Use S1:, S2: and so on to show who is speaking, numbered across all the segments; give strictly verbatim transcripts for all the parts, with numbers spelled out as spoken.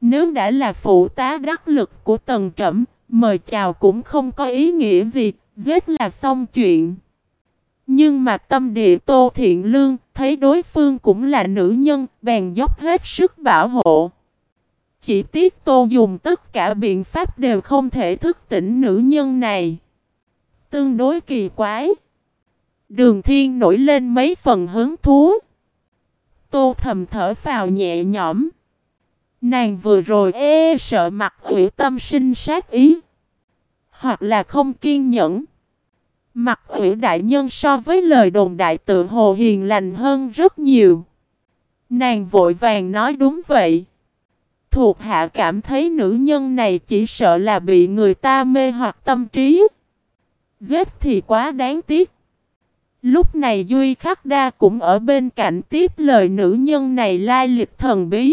S1: Nếu đã là phụ tá đắc lực của Tần Trẫm, mời chào cũng không có ý nghĩa gì, giết là xong chuyện. Nhưng mà tâm địa Tô Thiện Lương, thấy đối phương cũng là nữ nhân, bèn dốc hết sức bảo hộ. Chỉ tiếc Tô dùng tất cả biện pháp đều không thể thức tỉnh nữ nhân này. Tương đối kỳ quái. Đường Thiên nổi lên mấy phần hứng thú. Tô thầm thở phào nhẹ nhõm. Nàng vừa rồi e sợ mặt Ủy tâm sinh sát ý, hoặc là không kiên nhẫn. Mặt Ủy đại nhân so với lời đồn đại tự hồ hiền lành hơn rất nhiều. Nàng vội vàng nói đúng vậy. Thuộc hạ cảm thấy nữ nhân này chỉ sợ là bị người ta mê hoặc tâm trí. Giết thì quá đáng tiếc. Lúc này Duy Khắc Đa cũng ở bên cạnh tiếp lời nữ nhân này lai lịch thần bí.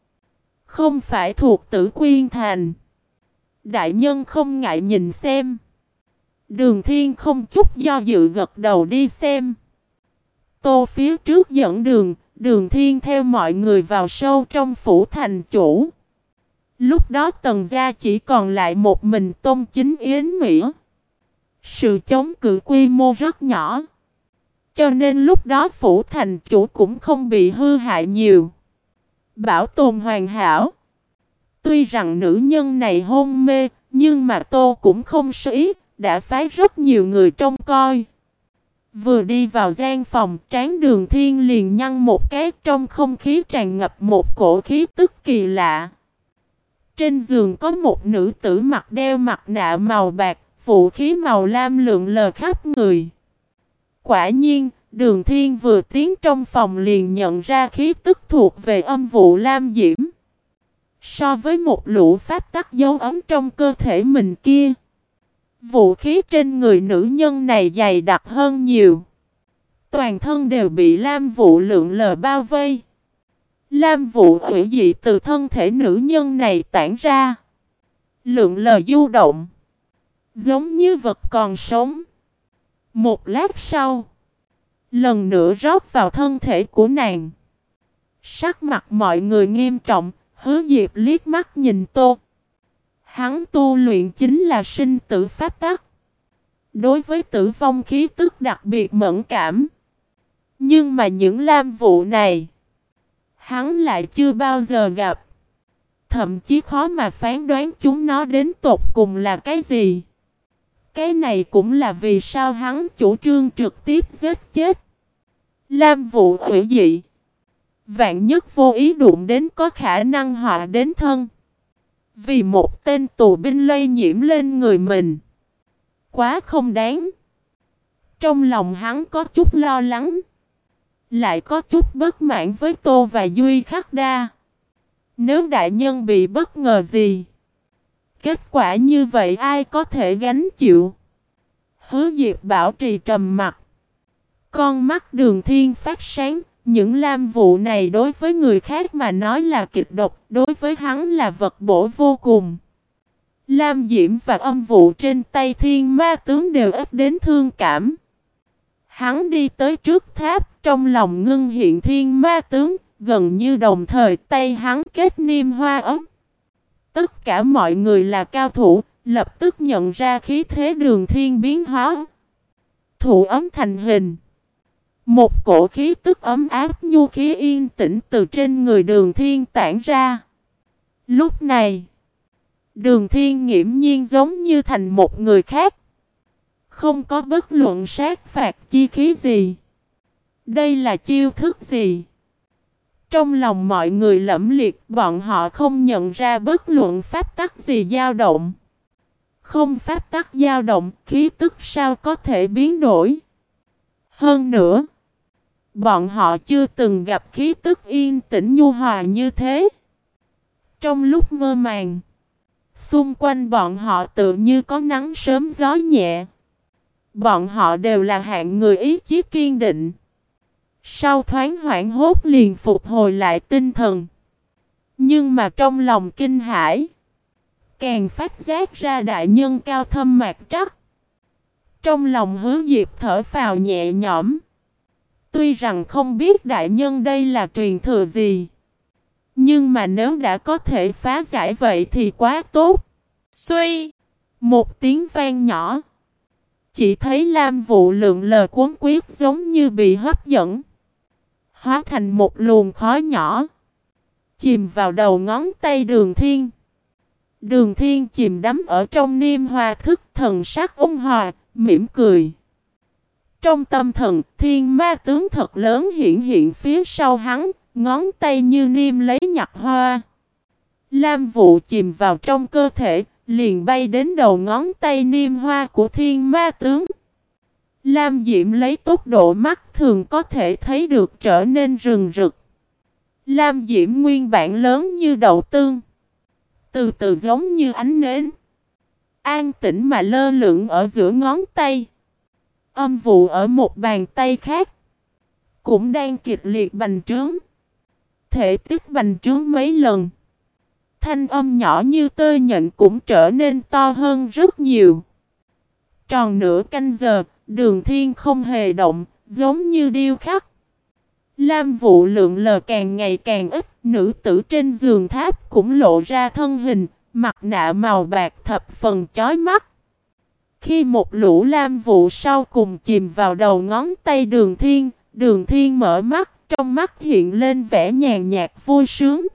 S1: Không phải thuộc Tử Quyên Thành. Đại nhân không ngại nhìn xem. Đường Thiên không chút do dự gật đầu đi xem. Tô phía trước dẫn đường, Đường Thiên theo mọi người vào sâu trong phủ thành chủ. Lúc đó Tần gia chỉ còn lại một mình Tôn Chính Yến Mỹ. Sự chống cự quy mô rất nhỏ, cho nên lúc đó phủ thành chủ cũng không bị hư hại nhiều, bảo tồn hoàn hảo. Tuy rằng nữ nhân này hôn mê, nhưng mà Tô cũng không sơ ý, đã phái rất nhiều người trông coi. Vừa đi vào gian phòng, trán Đường Thiên liền nhăn một cái, trong không khí tràn ngập một cổ khí tức kỳ lạ. Trên giường có một nữ tử mặc đeo mặt nạ màu bạc, vũ khí màu lam lượn lờ khắp người. Quả nhiên, Đường Thiên vừa tiến trong phòng liền nhận ra khí tức thuộc về âm vụ lam diễm. So với một lũ pháp tắc dấu ấm trong cơ thể mình kia, vũ khí trên người nữ nhân này dày đặc hơn nhiều. Toàn thân đều bị lam vụ lượn lờ bao vây. Lam vụ hủy dị từ thân thể nữ nhân này tản ra, lượn lờ du động, giống như vật còn sống. Một lát sau, lần nữa rót vào thân thể của nàng. Sắc mặt mọi người nghiêm trọng, Hứa Diệp liếc mắt nhìn Tô. Hắn tu luyện chính là sinh tử pháp tắc, đối với tử vong khí tức đặc biệt mẫn cảm. Nhưng mà những lam vụ này, hắn lại chưa bao giờ gặp. Thậm chí khó mà phán đoán chúng nó đến tột cùng là cái gì. Cái này cũng là vì sao hắn chủ trương trực tiếp giết chết. Lam vụ hủy dị, vạn nhất vô ý đụng đến có khả năng họa đến thân. Vì một tên tù binh lây nhiễm lên người mình, quá không đáng. Trong lòng hắn có chút lo lắng, lại có chút bất mãn với Tô và Duy Khắc Đa. Nếu đại nhân bị bất ngờ gì, kết quả như vậy ai có thể gánh chịu? Hứa Diệp bảo trì trầm mặc. Con mắt Đường Thiên phát sáng. Những lam vụ này đối với người khác mà nói là kịch độc, đối với hắn là vật bổ vô cùng. Lam diễm và âm vụ trên tay thiên ma tướng đều ép đến thương cảm. Hắn đi tới trước tháp, trong lòng ngưng hiện thiên ma tướng, gần như đồng thời tay hắn kết niêm hoa ấm. Tất cả mọi người là cao thủ, lập tức nhận ra khí thế Đường Thiên biến hóa. Thủ ấm thành hình. Một cổ khí tức ấm áp nhu khí yên tĩnh từ trên người Đường Thiên tản ra. Lúc này, Đường Thiên nghiễm nhiên giống như thành một người khác. Không có bất luận sát phạt chi khí gì. Đây là chiêu thức gì? Trong lòng mọi người lẫm liệt, bọn họ không nhận ra bất luận pháp tắc gì dao động. Không pháp tắc dao động, khí tức sao có thể biến đổi? Hơn nữa, bọn họ chưa từng gặp khí tức yên tĩnh nhu hòa như thế. Trong lúc mơ màng, xung quanh bọn họ tự như có nắng sớm gió nhẹ. Bọn họ đều là hạng người ý chí kiên định. Sau thoáng hoảng hốt liền phục hồi lại tinh thần. Nhưng mà trong lòng kinh hãi, càng phát giác ra đại nhân cao thâm mạc trắc. Trong lòng Hứa Diệp thở phào nhẹ nhõm. Tuy rằng không biết đại nhân đây là truyền thừa gì, Nhưng mà nếu đã có thể phá giải vậy thì quá tốt. Suy! Một tiếng vang nhỏ. Chỉ thấy Lam Vụ lượn lờ cuốn quyết giống như bị hấp dẫn. Hóa thành một luồng khói nhỏ. Chìm vào đầu ngón tay Đường Thiên. Đường Thiên chìm đắm ở trong niêm hoa thức, thần sắc ôn hòa, mỉm cười. Trong tâm thần, thiên ma tướng thật lớn hiện hiện phía sau hắn, ngón tay như niêm lấy nhặt hoa. Lam Vụ chìm vào trong cơ thể, liền bay đến đầu ngón tay niêm hoa của thiên ma tướng. Lam diễm lấy tốc độ mắt thường có thể thấy được trở nên rừng rực. Lam diễm nguyên bản lớn như đậu tương, từ từ giống như ánh nến, an tĩnh mà lơ lửng ở giữa ngón tay. Âm vụ ở một bàn tay khác cũng đang kịch liệt bành trướng, thể tích bành trướng mấy lần. Thanh âm nhỏ như tơ nhện cũng trở nên to hơn rất nhiều. Tròn nửa canh giờ, Đường Thiên không hề động, giống như điêu khắc. Lam Vụ lượn lờ càng ngày càng ít, nữ tử trên giường tháp cũng lộ ra thân hình, mặt nạ màu bạc thập phần chói mắt. Khi một lũ lam vụ sau cùng chìm vào đầu ngón tay Đường Thiên, Đường Thiên mở mắt, trong mắt hiện lên vẻ nhàn nhạt vui sướng.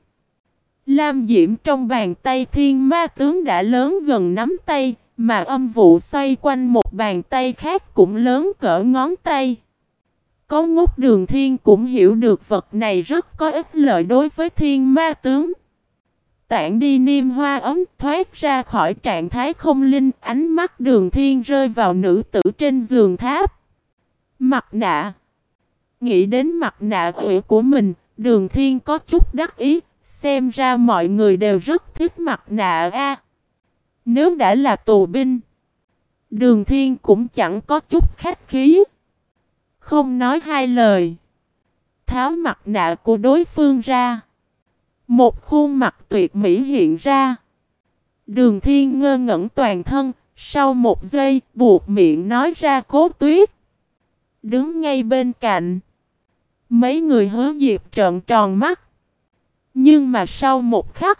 S1: Lam diễm trong bàn tay thiên ma tướng đã lớn gần nắm tay, mà âm vụ xoay quanh một bàn tay khác cũng lớn cỡ ngón tay. Có ngốc Đường Thiên cũng hiểu được vật này rất có ích lợi đối với thiên ma tướng. Tản đi niêm hoa ấm, thoát ra khỏi trạng thái không linh, ánh mắt Đường Thiên rơi vào nữ tử trên giường tháp. Mặt nạ. Nghĩ đến mặt nạ ủy của mình, Đường Thiên có chút đắc ý, xem ra mọi người đều rất thích mặt nạ a. Nếu đã là tù binh, Đường Thiên cũng chẳng có chút khách khí. Không nói hai lời, tháo mặt nạ của đối phương ra. Một khuôn mặt tuyệt mỹ hiện ra. Đường Thiên ngơ ngẩn toàn thân, sau một giây buộc miệng nói ra Cố Tuyết. Đứng ngay bên cạnh, mấy người Hứa Diệp trợn tròn mắt. Nhưng mà sau một khắc,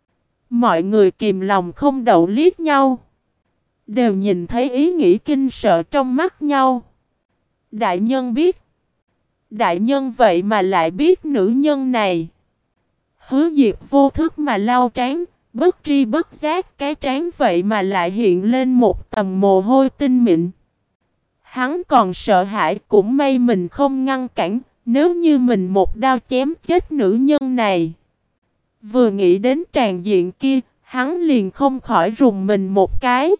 S1: mọi người kìm lòng không đậu liếc nhau, đều nhìn thấy ý nghĩ kinh sợ trong mắt nhau. Đại nhân biết. Đại nhân vậy mà lại biết nữ nhân này. Hứa Diệp vô thức mà lau trán, bất tri bất giác cái trán vậy mà lại hiện lên một tầm mồ hôi tinh mịn. Hắn còn sợ hãi, cũng may mình không ngăn cản, nếu như mình một đao chém chết nữ nhân này. Vừa nghĩ đến tràn diện kia, hắn liền không khỏi rùng mình một cái.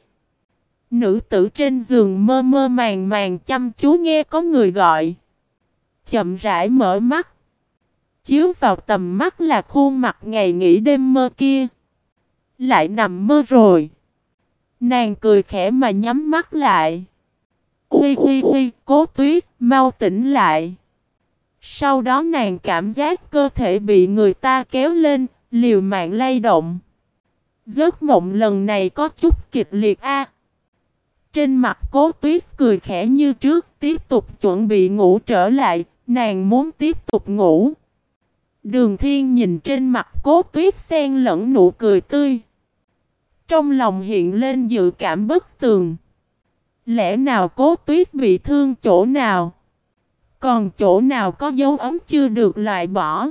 S1: Nữ tử trên giường mơ mơ màng màng chăm chú nghe có người gọi. Chậm rãi mở mắt. Chiếu vào tầm mắt là khuôn mặt ngày nghỉ đêm mơ kia. Lại nằm mơ rồi. Nàng cười khẽ mà nhắm mắt lại. Uy uy uy, Cố Tuyết, mau tỉnh lại. Sau đó nàng cảm giác cơ thể bị người ta kéo lên, liều mạng lay động. Giấc mộng lần này có chút kịch liệt a. Trên mặt Cố Tuyết cười khẽ như trước, tiếp tục chuẩn bị ngủ trở lại, nàng muốn tiếp tục ngủ. Đường Thiên nhìn trên mặt Cố Tuyết xen lẫn nụ cười tươi. Trong lòng hiện lên dự cảm bất tường. Lẽ nào Cố Tuyết bị thương chỗ nào? Còn chỗ nào có dấu ấm chưa được loại bỏ?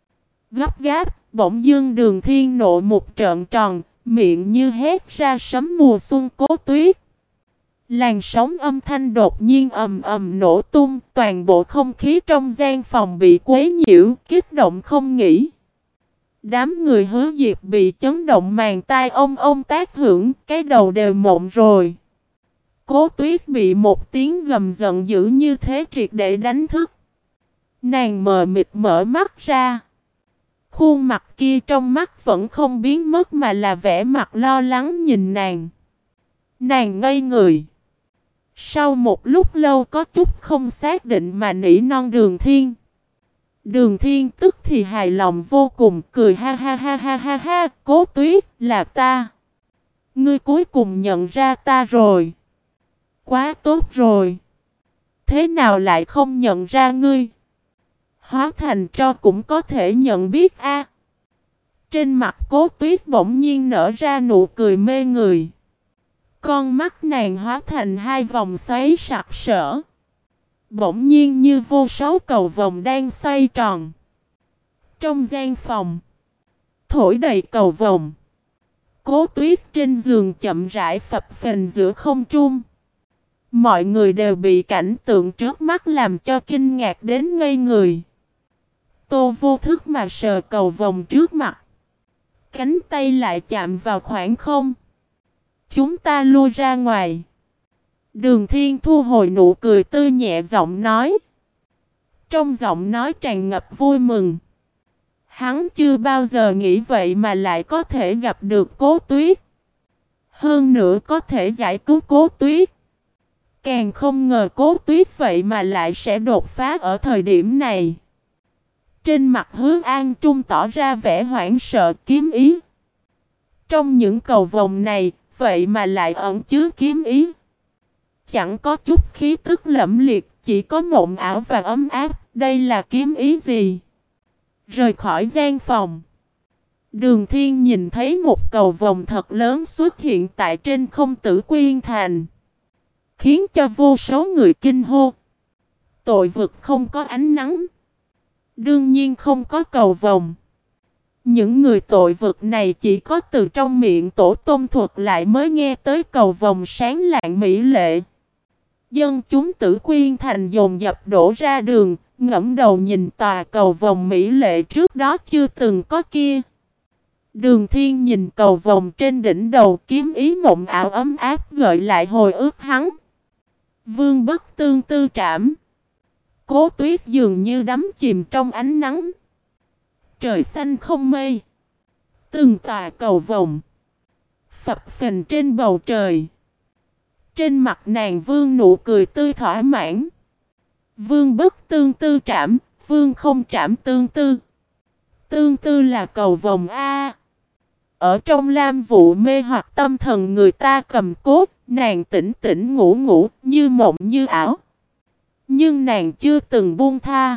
S1: Gấp gáp, bỗng dưng Đường Thiên nộ một trợn tròn, miệng như hét ra sấm mùa xuân. Cố Tuyết. Làn sóng âm thanh đột nhiên ầm ầm nổ tung, toàn bộ không khí trong gian phòng bị quấy nhiễu, kích động không nghỉ. Đám người Hứa Diệp bị chấn động màng tai ông ông tác hưởng, cái đầu đều mộng rồi. Cố Tuyết bị một tiếng gầm giận dữ như thế triệt để đánh thức. Nàng mờ mịt mở mắt ra. Khuôn mặt kia trong mắt vẫn không biến mất mà là vẻ mặt lo lắng nhìn nàng. Nàng ngây người. Sau một lúc lâu có chút không xác định mà nỉ non Đường Thiên. Đường Thiên tức thì hài lòng vô cùng, cười ha ha ha ha ha ha. Cố Tuyết, là ta. Ngươi cuối cùng nhận ra ta rồi. Quá tốt rồi. Thế nào lại không nhận ra ngươi? Hóa thành tro cũng có thể nhận biết a. Trên mặt Cố Tuyết bỗng nhiên nở ra nụ cười mê người. Con mắt nàng hóa thành hai vòng xoáy sặc sỡ. Bỗng nhiên như vô số cầu vồng đang xoay tròn. Trong gian phòng, thổi đầy cầu vồng. Cố Tuyết trên giường chậm rãi phập phình giữa không trung. Mọi người đều bị cảnh tượng trước mắt làm cho kinh ngạc đến ngây người. Tô vô thức mà sờ cầu vồng trước mặt. Cánh tay lại chạm vào khoảng không. Chúng ta lui ra ngoài. Đường Thiên thu hồi nụ cười tươi nhẹ giọng nói. Trong giọng nói tràn ngập vui mừng. Hắn chưa bao giờ nghĩ vậy mà lại có thể gặp được Cố Tuyết. Hơn nữa có thể giải cứu Cố Tuyết. Càng không ngờ Cố Tuyết vậy mà lại sẽ đột phá ở thời điểm này. Trên mặt Hứa An Trung tỏ ra vẻ hoảng sợ kiếm ý. Trong những cầu vồng này, vậy mà lại ẩn chứa kiếm ý. Chẳng có chút khí tức lẫm liệt, chỉ có mộng ảo và ấm áp. Đây là kiếm ý gì? Rời khỏi gian phòng, Đường Thiên nhìn thấy một cầu vồng thật lớn xuất hiện tại trên không Tử Quyên Thành, khiến cho vô số người kinh hô. Tội vực không có ánh nắng, đương nhiên không có cầu vồng. Những người tội vực này chỉ có từ trong miệng tổ tôn thuật lại mới nghe tới cầu vồng sáng lạng mỹ lệ. Dân chúng Tử Quyên Thành dồn dập đổ ra đường, ngẫm đầu nhìn tòa cầu vồng mỹ lệ trước đó chưa từng có kia. Đường Thiên nhìn cầu vồng trên đỉnh đầu, kiếm ý mộng ảo ấm áp gợi lại hồi ức hắn. Vương bất tương tư trảm. Cố Tuyết dường như đắm chìm trong ánh nắng. Trời xanh không mây. Từng tòa cầu vồng phập phình trên bầu trời. Trên mặt nàng vương nụ cười tươi thỏa mãn. Vương bất tương tư trảm, vương không trảm tương tư. Tương tư là cầu vồng A. Ở trong lam vụ mê hoặc tâm thần người ta cầm cốt, nàng tỉnh tỉnh ngủ ngủ, như mộng như ảo. Nhưng nàng chưa từng buông tha.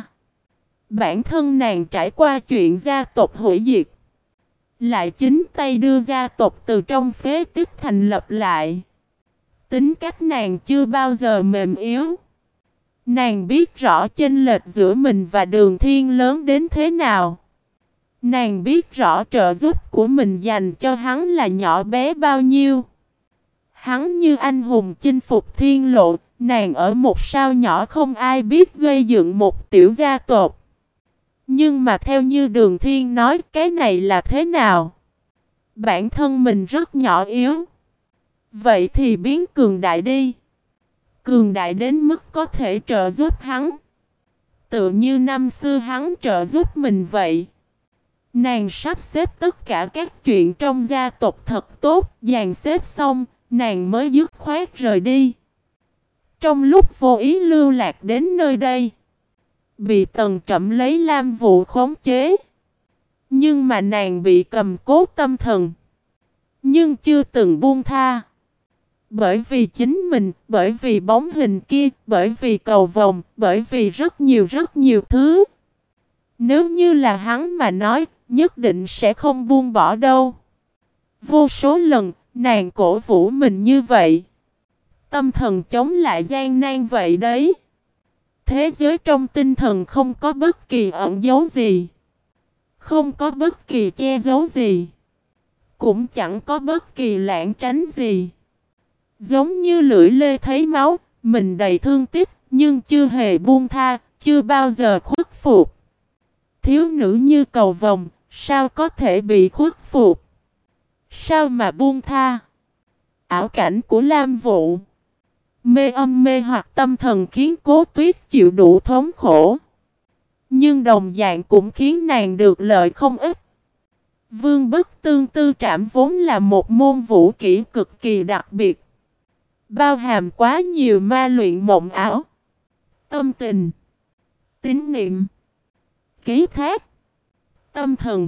S1: Bản thân nàng trải qua chuyện gia tộc hủy diệt, lại chính tay đưa gia tộc từ trong phế tích thành lập lại. Tính cách nàng chưa bao giờ mềm yếu. Nàng biết rõ chênh lệch giữa mình và Đường Thiên lớn đến thế nào. Nàng biết rõ trợ giúp của mình dành cho hắn là nhỏ bé bao nhiêu. Hắn như anh hùng chinh phục thiên lộ, nàng ở một sao nhỏ không ai biết gây dựng một tiểu gia tộc. Nhưng mà theo như Đường Thiên nói, cái này là thế nào? Bản thân mình rất nhỏ yếu. Vậy thì biến cường đại đi. Cường đại đến mức có thể trợ giúp hắn. Tựa như năm xưa hắn trợ giúp mình vậy. Nàng sắp xếp tất cả các chuyện trong gia tộc thật tốt, dàn xếp xong, nàng mới dứt khoát rời đi. Trong lúc vô ý lưu lạc đến nơi đây, bị Tần Trẩm lấy lam vụ khống chế. Nhưng mà nàng bị cầm cố tâm thần, nhưng chưa từng buông tha. Bởi vì chính mình, bởi vì bóng hình kia, bởi vì cầu vồng, bởi vì rất nhiều rất nhiều thứ. Nếu như là hắn mà nói, nhất định sẽ không buông bỏ đâu. Vô số lần, nàng cổ vũ mình như vậy. Tâm thần chống lại gian nan vậy đấy. Thế giới trong tinh thần không có bất kỳ ẩn dấu gì. Không có bất kỳ che giấu gì. Cũng chẳng có bất kỳ lảng tránh gì. Giống như lưỡi lê thấy máu, mình đầy thương tiếc, nhưng chưa hề buông tha, chưa bao giờ khuất phục. Thiếu nữ như cầu vồng, sao có thể bị khuất phục? Sao mà buông tha? Ảo cảnh của Lam Vụ, mê âm mê hoặc tâm thần khiến Cố Tuyết chịu đủ thống khổ. Nhưng đồng dạng cũng khiến nàng được lợi không ít. Vương bất tương tư trảm vốn là một môn vũ kỹ cực kỳ đặc biệt, bao hàm quá nhiều ma luyện mộng ảo, tâm tình, tín niệm, ký thác, tâm thần,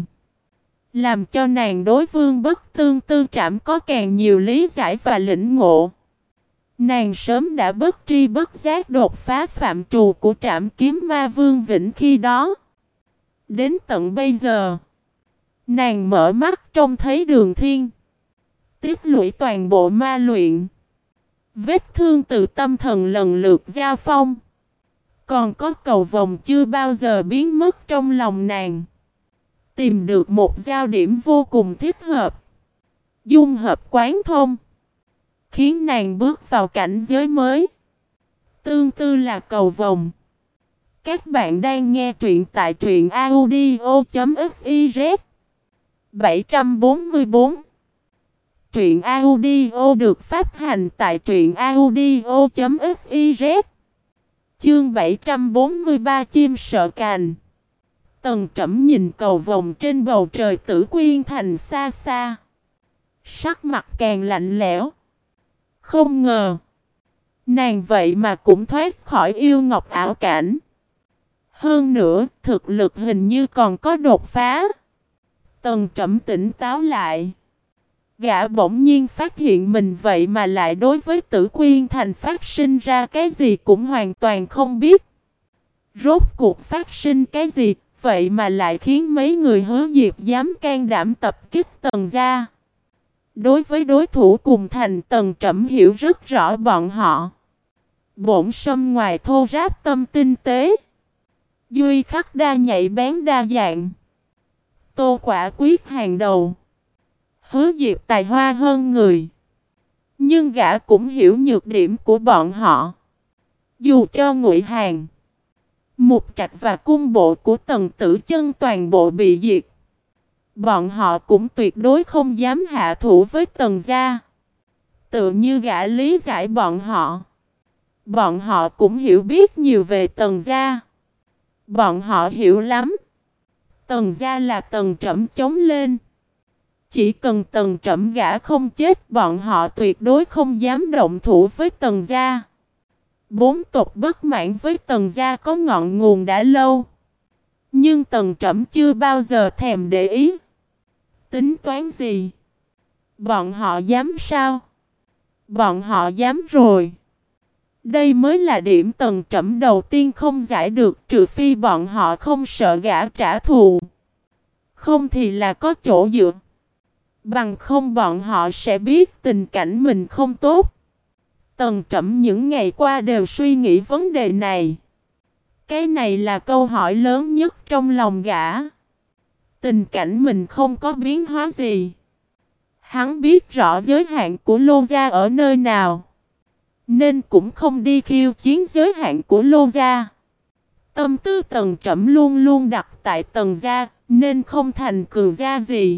S1: làm cho nàng đối vương bất tương tư trảm có càng nhiều lý giải và lĩnh ngộ. Nàng sớm đã bất tri bất giác đột phá phạm trù của trảm kiếm ma vương Vĩnh khi đó. Đến tận bây giờ, Nàng mở mắt trông thấy Đường Thiên tiếp lũy toàn bộ ma luyện. Vết thương từ tâm thần lần lượt giao phong. Còn có cầu vồng chưa bao giờ biến mất trong lòng nàng. Tìm được một giao điểm vô cùng thích hợp. Dung hợp quán thông. Khiến nàng bước vào cảnh giới mới. Tương tư là cầu vồng. Các bạn đang nghe truyện tại truyện audio.fiz bảy trăm bốn mươi bốn. Truyện audio được phát hành tại truyện audio.fiz. Chương bảy trăm bốn mươi ba chim sợ cành. Tần Trẩm nhìn cầu vồng trên bầu trời Tử Quyên Thành xa xa. Sắc mặt càng lạnh lẽo. Không ngờ nàng vậy mà cũng thoát khỏi yêu ngọc ảo cảnh. Hơn nữa, thực lực hình như còn có đột phá. Tần Trẩm tỉnh táo lại. Gã bỗng nhiên phát hiện mình vậy mà lại đối với Tử Quyên Thành phát sinh ra cái gì cũng hoàn toàn không biết. Rốt cuộc phát sinh cái gì, vậy mà lại khiến mấy người Hứa Diệp dám can đảm tập kích Tần gia. Đối với đối thủ cùng thành, Tần Trẩm hiểu rất rõ bọn họ. Bổn sâm ngoài thô ráp tâm tinh tế, duy khắc đa nhạy bén đa dạng, Tô quả quyết hàng đầu. Hứa Diệp tài hoa hơn người, nhưng gã cũng hiểu nhược điểm của bọn họ. Dù cho Ngụy Hàn, Mục Trạch và cung bộ của Tần Tử Chân toàn bộ bị diệt, bọn họ cũng tuyệt đối không dám hạ thủ với Tần gia. Tự như gã lý giải bọn họ. Bọn họ cũng hiểu biết nhiều về Tần gia. Bọn họ hiểu lắm. Tần gia là Tần Trẩm chống lên. Chỉ cần Tần Trẩm gã không chết, bọn họ tuyệt đối không dám động thủ với Tần gia. Bốn tộc bất mãn với Tần gia có ngọn nguồn đã lâu. Nhưng Tần Trẩm chưa bao giờ thèm để ý. Tính toán gì? Bọn họ dám sao? Bọn họ dám rồi. Đây mới là điểm Tần Trẩm đầu tiên không giải được, trừ phi bọn họ không sợ gã trả thù. Không thì là có chỗ dựa. Bằng không bọn họ sẽ biết tình cảnh mình không tốt. Tần Trẩm những ngày qua đều suy nghĩ vấn đề này. Cái này là câu hỏi lớn nhất trong lòng gã. Tình cảnh mình không có biến hóa gì. Hắn biết rõ giới hạn của Lô gia ở nơi nào, nên cũng không đi khiêu chiến giới hạn của Lô gia. Tâm tư Tần Trẩm luôn luôn đặt tại Tần gia, nên không thành cường gia gì.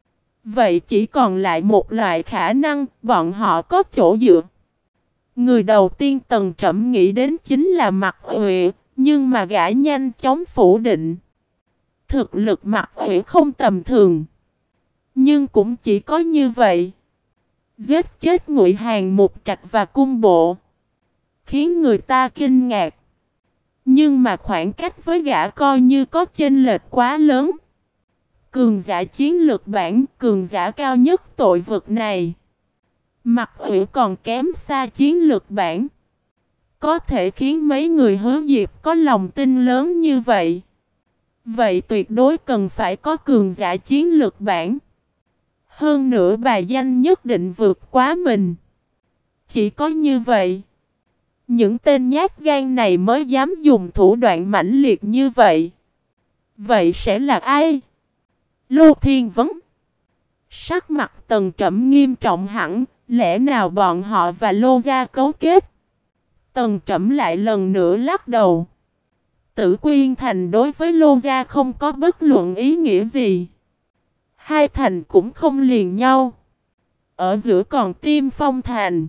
S1: Vậy chỉ còn lại một loại khả năng, bọn họ có chỗ dựa. Người đầu tiên Tần Trẩm nghĩ đến chính là Mạc Uy, nhưng mà gã nhanh chóng phủ định. Thực lực Mạc Uy không tầm thường, nhưng cũng chỉ có như vậy. Giết chết Ngụy Hàn, Mục Trạch và cung bộ, khiến người ta kinh ngạc. Nhưng mà khoảng cách với gã coi như có chênh lệch quá lớn. Cường giả chiến lược bản, cường giả cao nhất tội vực này, Mạc Uy còn kém xa chiến lược bản. Có thể khiến mấy người Hứa Diệp có lòng tin lớn như vậy, vậy tuyệt đối cần phải có cường giả chiến lược bản. Hơn nữa bài danh nhất định vượt quá mình. Chỉ có như vậy, những tên nhát gan này mới dám dùng thủ đoạn mãnh liệt như vậy. Vậy sẽ là ai? Lô Thiên Vấn. Sắc mặt Tần Trẩm nghiêm trọng hẳn. Lẽ nào bọn họ và Lô gia cấu kết? Tần Trẩm lại lần nữa lắc đầu. Tử Quyên Thành đối với Lô gia không có bất luận ý nghĩa gì. Hai thành cũng không liền nhau. Ở giữa còn Tiêm Phong Thành.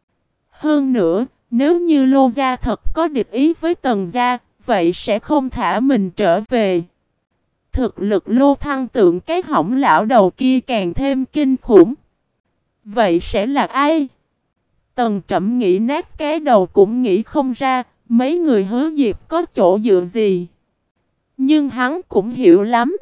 S1: Hơn nữa, nếu như Lô gia thật có địch ý với Tần gia, vậy sẽ không thả mình trở về. Thực lực Lô Thăng Tượng cái hỏng lão đầu kia càng thêm kinh khủng. Vậy sẽ là ai? Tần Trẩm nghĩ nát cái đầu cũng nghĩ không ra, mấy người Hứa Diệp có chỗ dựa gì. Nhưng hắn cũng hiểu lắm.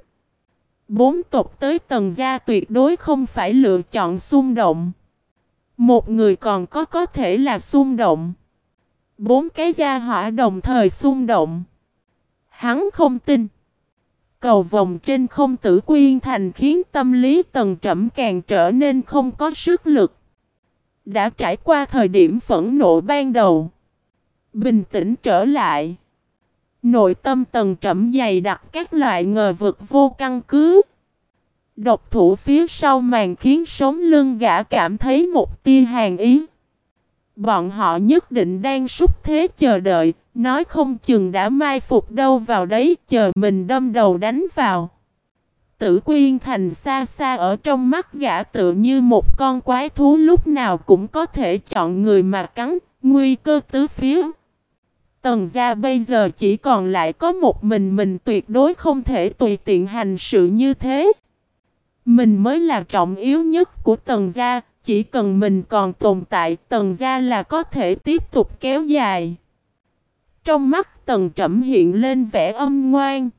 S1: Bốn tộc tới Tần gia tuyệt đối không phải lựa chọn xung động. Một người còn có có thể là xung động. Bốn cái gia hỏa đồng thời xung động, hắn không tin. Cầu vòng trên không Tử Quyên Thành khiến tâm lý Tần Trẩm càng trở nên không có sức lực. Đã trải qua thời điểm phẫn nộ ban đầu, bình tĩnh trở lại. Nội tâm Tần Trẩm dày đặc các loại ngờ vực vô căn cứ. Độc thủ phía sau màn khiến sống lưng gã cảm thấy một tia hàn ý. Bọn họ nhất định đang súc thế chờ đợi, nói không chừng đã mai phục đâu vào đấy, chờ mình đâm đầu đánh vào. Tử Quyên Thành xa xa ở trong mắt gã tựa như một con quái thú lúc nào cũng có thể chọn người mà cắn, nguy cơ tứ phía. Tần gia bây giờ chỉ còn lại có một mình mình, tuyệt đối không thể tùy tiện hành sự như thế. Mình mới là trọng yếu nhất của Tần gia, chỉ cần mình còn tồn tại, Tần gia là có thể tiếp tục kéo dài. Trong mắt Tần Trẩm hiện lên vẻ âm ngoan.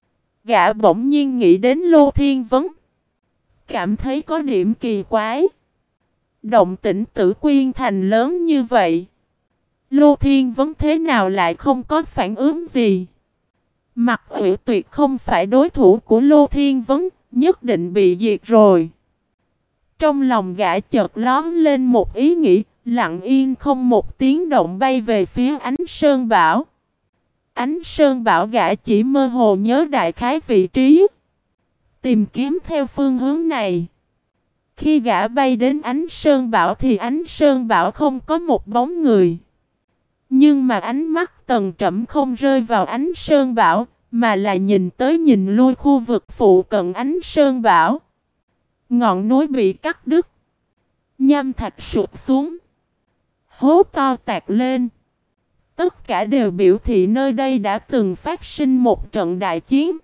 S1: Gã bỗng nhiên nghĩ đến Lô Thiên Vấn, cảm thấy có điểm kỳ quái. Động tĩnh Tử Quyên Thành lớn như vậy, Lô Thiên Vấn thế nào lại không có phản ứng gì? Mặc Uyển tuyệt không phải đối thủ của Lô Thiên Vấn, nhất định bị diệt rồi. Trong lòng gã chợt lóe lên một ý nghĩ, lặng yên không một tiếng động bay về phía Ánh Sơn Bảo. Ánh Sơn Bảo gã chỉ mơ hồ nhớ đại khái vị trí, tìm kiếm theo phương hướng này. Khi gã bay đến Ánh Sơn Bảo thì Ánh Sơn Bảo không có một bóng người. Nhưng mà ánh mắt Tần Trẩm không rơi vào Ánh Sơn Bảo, mà là nhìn tới nhìn lui khu vực phụ cận Ánh Sơn Bảo. Ngọn núi bị cắt đứt, nham thạch sụp xuống, hố to tạc lên. Tất cả đều biểu thị nơi đây đã từng phát sinh một trận đại chiến.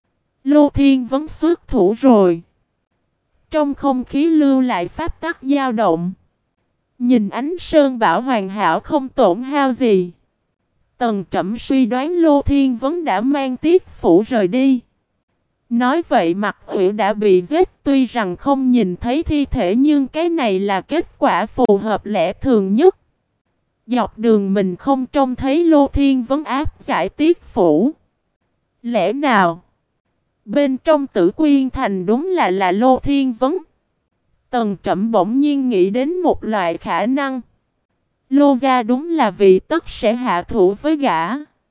S1: Lô Thiên Vấn xuất thủ rồi. Trong không khí lưu lại pháp tắc dao động. Nhìn Ánh Sơn Bảo hoàn hảo không tổn hao gì, Tần Trẩm suy đoán Lô Thiên Vấn đã mang Tiết Phủ rời đi. Nói vậy Mặc Uyển đã bị giết, tuy rằng không nhìn thấy thi thể nhưng cái này là kết quả phù hợp lẽ thường nhất. Dọc đường mình không trông thấy Lô Thiên Vấn áp giải Tiết Phủ. Lẽ nào bên trong Tử Quyên Thành đúng là là Lô Thiên Vấn? Tần Trẩm bỗng nhiên nghĩ đến một loại khả năng. Lô gia đúng là vì tất sẽ hạ thủ với gã.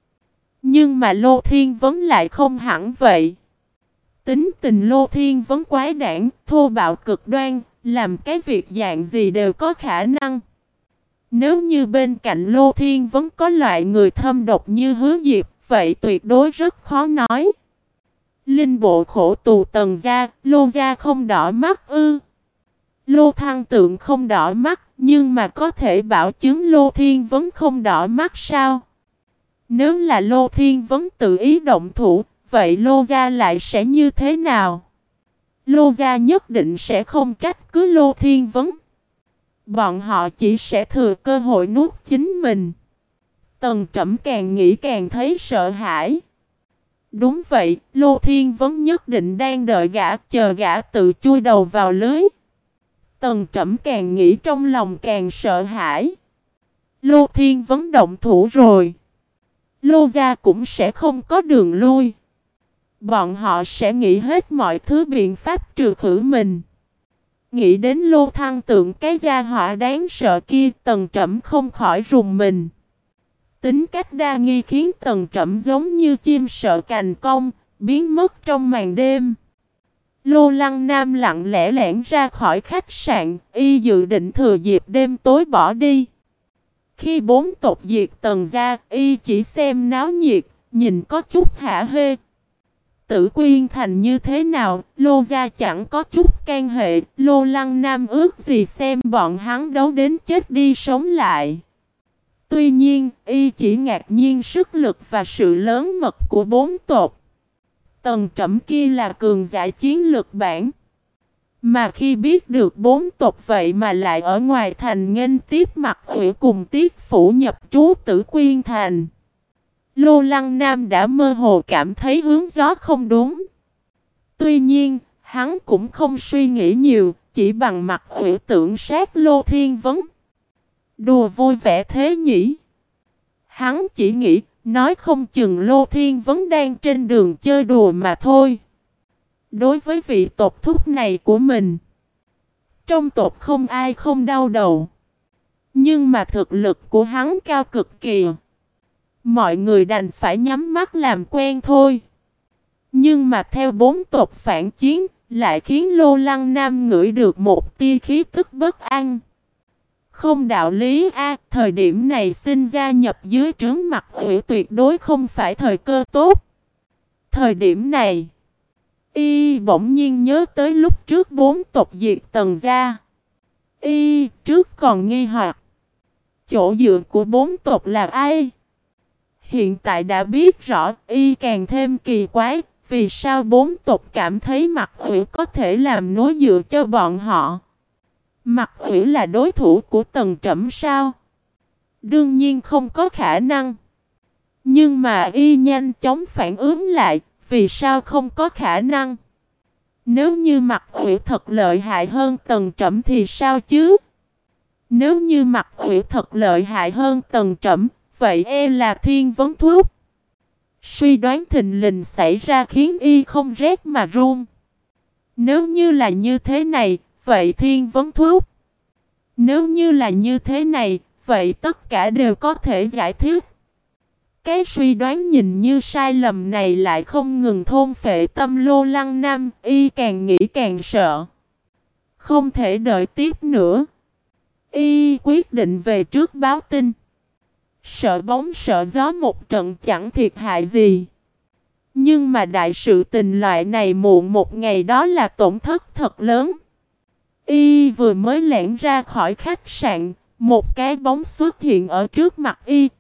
S1: Nhưng mà Lô Thiên Vấn lại không hẳn vậy. Tính tình Lô Thiên Vấn quái đản, thô bạo cực đoan, làm cái việc dạng gì đều có khả năng. Nếu như bên cạnh Lô Thiên Vấn có loại người thâm độc như Hứa Diệp, vậy tuyệt đối rất khó nói. Linh bộ khổ tù Tần gia, Lô gia không đỏ mắt ư? Lô Thăng Tượng không đỏ mắt, nhưng mà có thể bảo chứng Lô Thiên Vấn không đỏ mắt sao? Nếu là Lô Thiên Vấn tự ý động thủ, vậy Lô gia lại sẽ như thế nào? Lô gia nhất định sẽ không trách cứ Lô Thiên Vấn. Bọn họ chỉ sẽ thừa cơ hội nuốt chính mình. Tần Trẩm càng nghĩ càng thấy sợ hãi. Đúng vậy, Lô Thiên Vấn nhất định đang đợi gã, chờ gã tự chui đầu vào lưới. Tần Trẩm càng nghĩ trong lòng càng sợ hãi. Lô Thiên Vấn động thủ rồi, Lô gia cũng sẽ không có đường lui. Bọn họ sẽ nghĩ hết mọi thứ biện pháp trừ khử mình. Nghĩ đến Lô Thăng Tượng, cái gia họa đáng sợ kia, Tần Trẩm không khỏi rùng mình. Tính cách đa nghi khiến Tần Trẩm giống như chim sợ cành cong, biến mất trong màn đêm. Lô Lăng Nam lặng lẽ lẻn ra khỏi khách sạn, y dự định thừa dịp đêm tối bỏ đi. Khi bốn tộc diệt Tần gia, y chỉ xem náo nhiệt, nhìn có chút hả hê. Tử Quyên Thành như thế nào, Lô gia chẳng có chút can hệ, Lô Lăng Nam ước gì xem bọn hắn đấu đến chết đi sống lại. Tuy nhiên, y chỉ ngạc nhiên sức lực và sự lớn mật của bốn tộc. Tần Trẩm kia là cường giả chiến lực bản. Mà khi biết được bốn tộc vậy mà lại ở ngoài thành nghênh tiếp Mặc Uyển cùng Tiết Phủ nhập trú Tử Quyên Thành, Lô Lăng Nam đã mơ hồ cảm thấy hướng gió không đúng. Tuy nhiên, hắn cũng không suy nghĩ nhiều, chỉ bằng Mặc Uyển tưởng sát Lô Thiên Vấn. Đùa vui vẻ thế nhỉ? Hắn chỉ nghĩ, Nói không chừng Lô Thiên vẫn đang trên đường chơi đùa mà thôi. Đối với vị tộc thúc này của mình, trong tộc không ai không đau đầu. Nhưng mà thực lực của hắn cao cực kỳ. Mọi người đành phải nhắm mắt làm quen thôi. Nhưng mà theo bốn tộc phản chiến, lại khiến Lô Lăng Nam ngửi được một tia khí tức bất an. Không đạo lý a, thời điểm này xin gia nhập dưới trướng Mặc Uyển tuyệt đối không phải thời cơ tốt. Thời điểm này, y bỗng nhiên nhớ tới lúc trước bốn tộc diệt Tần gia. Y trước còn nghi hoặc chỗ dựa của bốn tộc là ai. Hiện tại đã biết rõ, y càng thêm kỳ quái, vì sao bốn tộc cảm thấy Mặc Uyển có thể làm nối dựa cho bọn họ. Mặc Uyển là đối thủ của Tần Trẩm sao? Đương nhiên không có khả năng. Nhưng mà y nhanh chóng phản ứng lại, vì sao không có khả năng? Nếu như Mặc Uyển thật lợi hại hơn Tần Trẩm thì sao chứ? Nếu như Mặc Uyển thật lợi hại hơn Tần Trẩm, vậy e là Thiên Vấn Thúc. Suy đoán thình lình xảy ra khiến y không rét mà run. Nếu như là như thế này, vậy Thiên Vấn Thúc. Nếu như là như thế này, vậy tất cả đều có thể giải thích. Cái suy đoán nhìn như sai lầm này lại không ngừng thôn phệ tâm Lô Lăng Nam, y càng nghĩ càng sợ. Không thể đợi tiếp nữa. Y quyết định về trước báo tin. Sợ bóng sợ gió một trận chẳng thiệt hại gì. Nhưng mà đại sự tình loại này muộn một ngày đó là tổn thất thật lớn. Y vừa mới lẻn ra khỏi khách sạn, một cái bóng xuất hiện ở trước mặt y.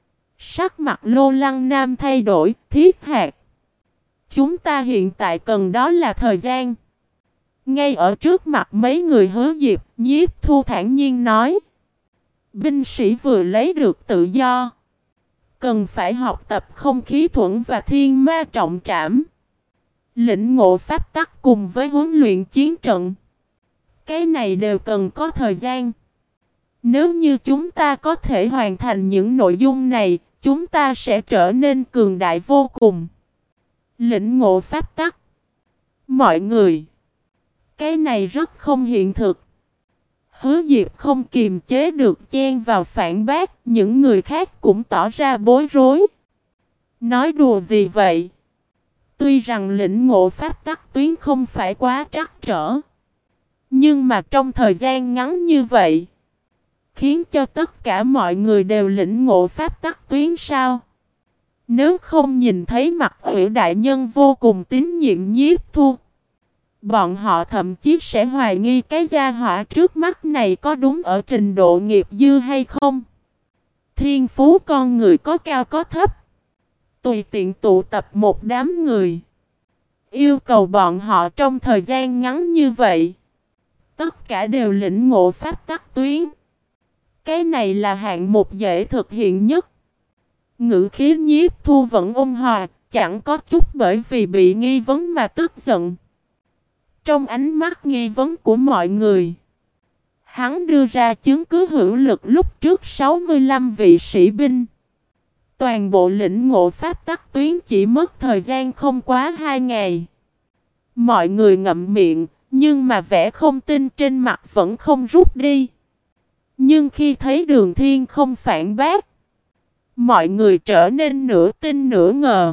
S1: Sắc mặt Lô Lăng Nam thay đổi, Thiết Hạc. Chúng ta hiện tại cần đó là thời gian. Ngay ở trước mặt mấy người Hứa Diệp, Nhiếp Thu thản nhiên nói. Binh sĩ vừa lấy được tự do. Cần phải học tập không khí thuẫn và thiên ma trọng trảm. Lĩnh ngộ pháp tắc cùng với huấn luyện chiến trận. Cái này đều cần có thời gian. Nếu như chúng ta có thể hoàn thành những nội dung này, chúng ta sẽ trở nên cường đại vô cùng. Lĩnh ngộ pháp tắc. Mọi người, cái này rất không hiện thực. Hứa Diệp không kiềm chế được chen vào phản bác, những người khác cũng tỏ ra bối rối. Nói đùa gì vậy? Tuy rằng lĩnh ngộ pháp tắc tuyến không phải quá trắc trở, nhưng mà trong thời gian ngắn như vậy, khiến cho tất cả mọi người đều lĩnh ngộ pháp tắc tuyến sao? Nếu không nhìn thấy Mặc Uyển đại nhân vô cùng tín nhiệm Nhiếp Thu, bọn họ thậm chí sẽ hoài nghi cái gia hỏa trước mắt này có đúng ở trình độ nghiệp dư hay không. Thiên phú con người có cao có thấp. Tùy tiện tụ tập một đám người, yêu cầu bọn họ trong thời gian ngắn như vậy, tất cả đều lĩnh ngộ pháp tắc tuyến. Cái này là hạng mục dễ thực hiện nhất. Ngữ khí Nhiếp Thu vẫn ôn hòa, chẳng có chút bởi vì bị nghi vấn mà tức giận. Trong ánh mắt nghi vấn của mọi người, hắn đưa ra chứng cứ hữu lực lúc trước sáu mươi lăm vị sĩ binh. Toàn bộ lĩnh ngộ pháp tắc tuyến chỉ mất thời gian không quá hai ngày. Mọi người ngậm miệng, nhưng mà vẻ không tin trên mặt vẫn không rút đi. Nhưng khi thấy Đường Thiên không phản bác, mọi người trở nên nửa tin nửa ngờ.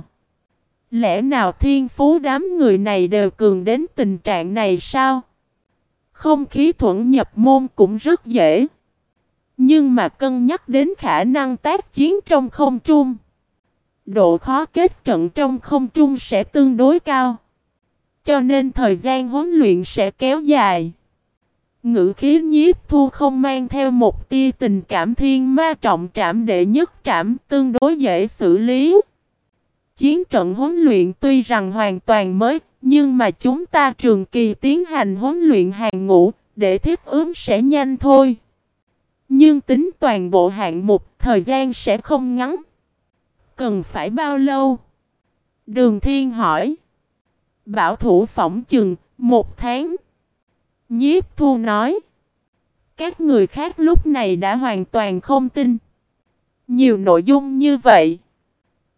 S1: Lẽ nào thiên phú đám người này đều cường đến tình trạng này sao? Không khí thuẫn nhập môn cũng rất dễ. Nhưng mà cân nhắc đến khả năng tác chiến trong không trung, độ khó kết trận trong không trung sẽ tương đối cao. Cho nên thời gian huấn luyện sẽ kéo dài. Ngữ khí Nhiếp Thu không mang theo một tia tình cảm thiên ma trọng trảm đệ nhất trảm, tương đối dễ xử lý. Chiến trận huấn luyện tuy rằng hoàn toàn mới, nhưng mà chúng ta trường kỳ tiến hành huấn luyện hàng ngũ, để thích ứng sẽ nhanh thôi. Nhưng tính toàn bộ hạng mục, thời gian sẽ không ngắn. Cần phải bao lâu? Đường Thiên hỏi. Bảo thủ phỏng chừng, một tháng. Nhiếp Thu nói. Các người khác lúc này đã hoàn toàn không tin. Nhiều nội dung như vậy,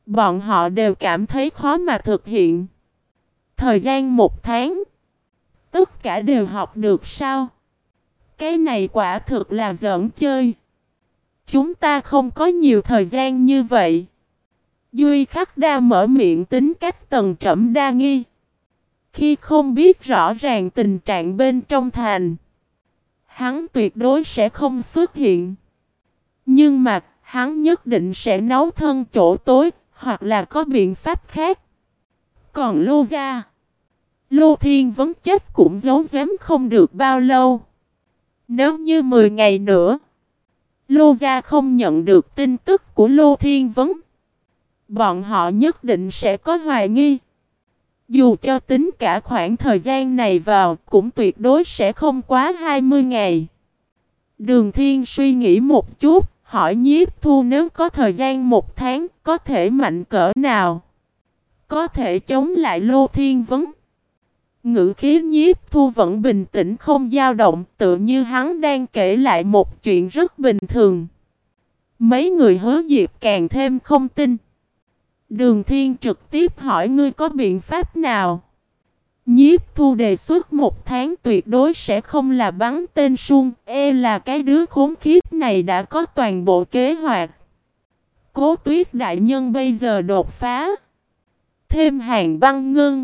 S1: Bọn họ đều cảm thấy khó mà thực hiện. Thời gian một tháng. Tất cả đều học được sao? Cái này quả thực là giỡn chơi. Chúng ta không có nhiều thời gian như vậy. Duy Khắc Đa mở miệng, tính cách Tần Trẩm đa nghi. Khi không biết rõ ràng tình trạng bên trong thành, hắn tuyệt đối sẽ không xuất hiện. Nhưng mà hắn nhất định sẽ nấu thân chỗ tối, hoặc là có biện pháp khác. Còn Lô Gia, Lô Thiên Vấn chết cũng giấu giếm không được bao lâu. Nếu như mười ngày nữa Lô Gia không nhận được tin tức của Lô Thiên Vấn, bọn họ nhất định sẽ có hoài nghi. Dù cho tính cả khoảng thời gian này vào, cũng tuyệt đối sẽ không quá hai mươi ngày. Đường Thiên suy nghĩ một chút, hỏi Nhiếp Thu nếu có thời gian một tháng, có thể mạnh cỡ nào? Có thể chống lại Lô Thiên Vấn. Ngữ khí Nhiếp Thu vẫn bình tĩnh không dao động, tựa như hắn đang kể lại một chuyện rất bình thường. Mấy người Hứa Diệp càng thêm không tin. Đường Thiên trực tiếp hỏi ngươi có biện pháp nào? Nhiếp Thu đề xuất một tháng tuyệt đối sẽ không là bắn tên suông, e là cái đứa khốn khiếp này đã có toàn bộ kế hoạch. Cố Tuyết đại nhân bây giờ đột phá. Thêm Hàng Băng Ngưng,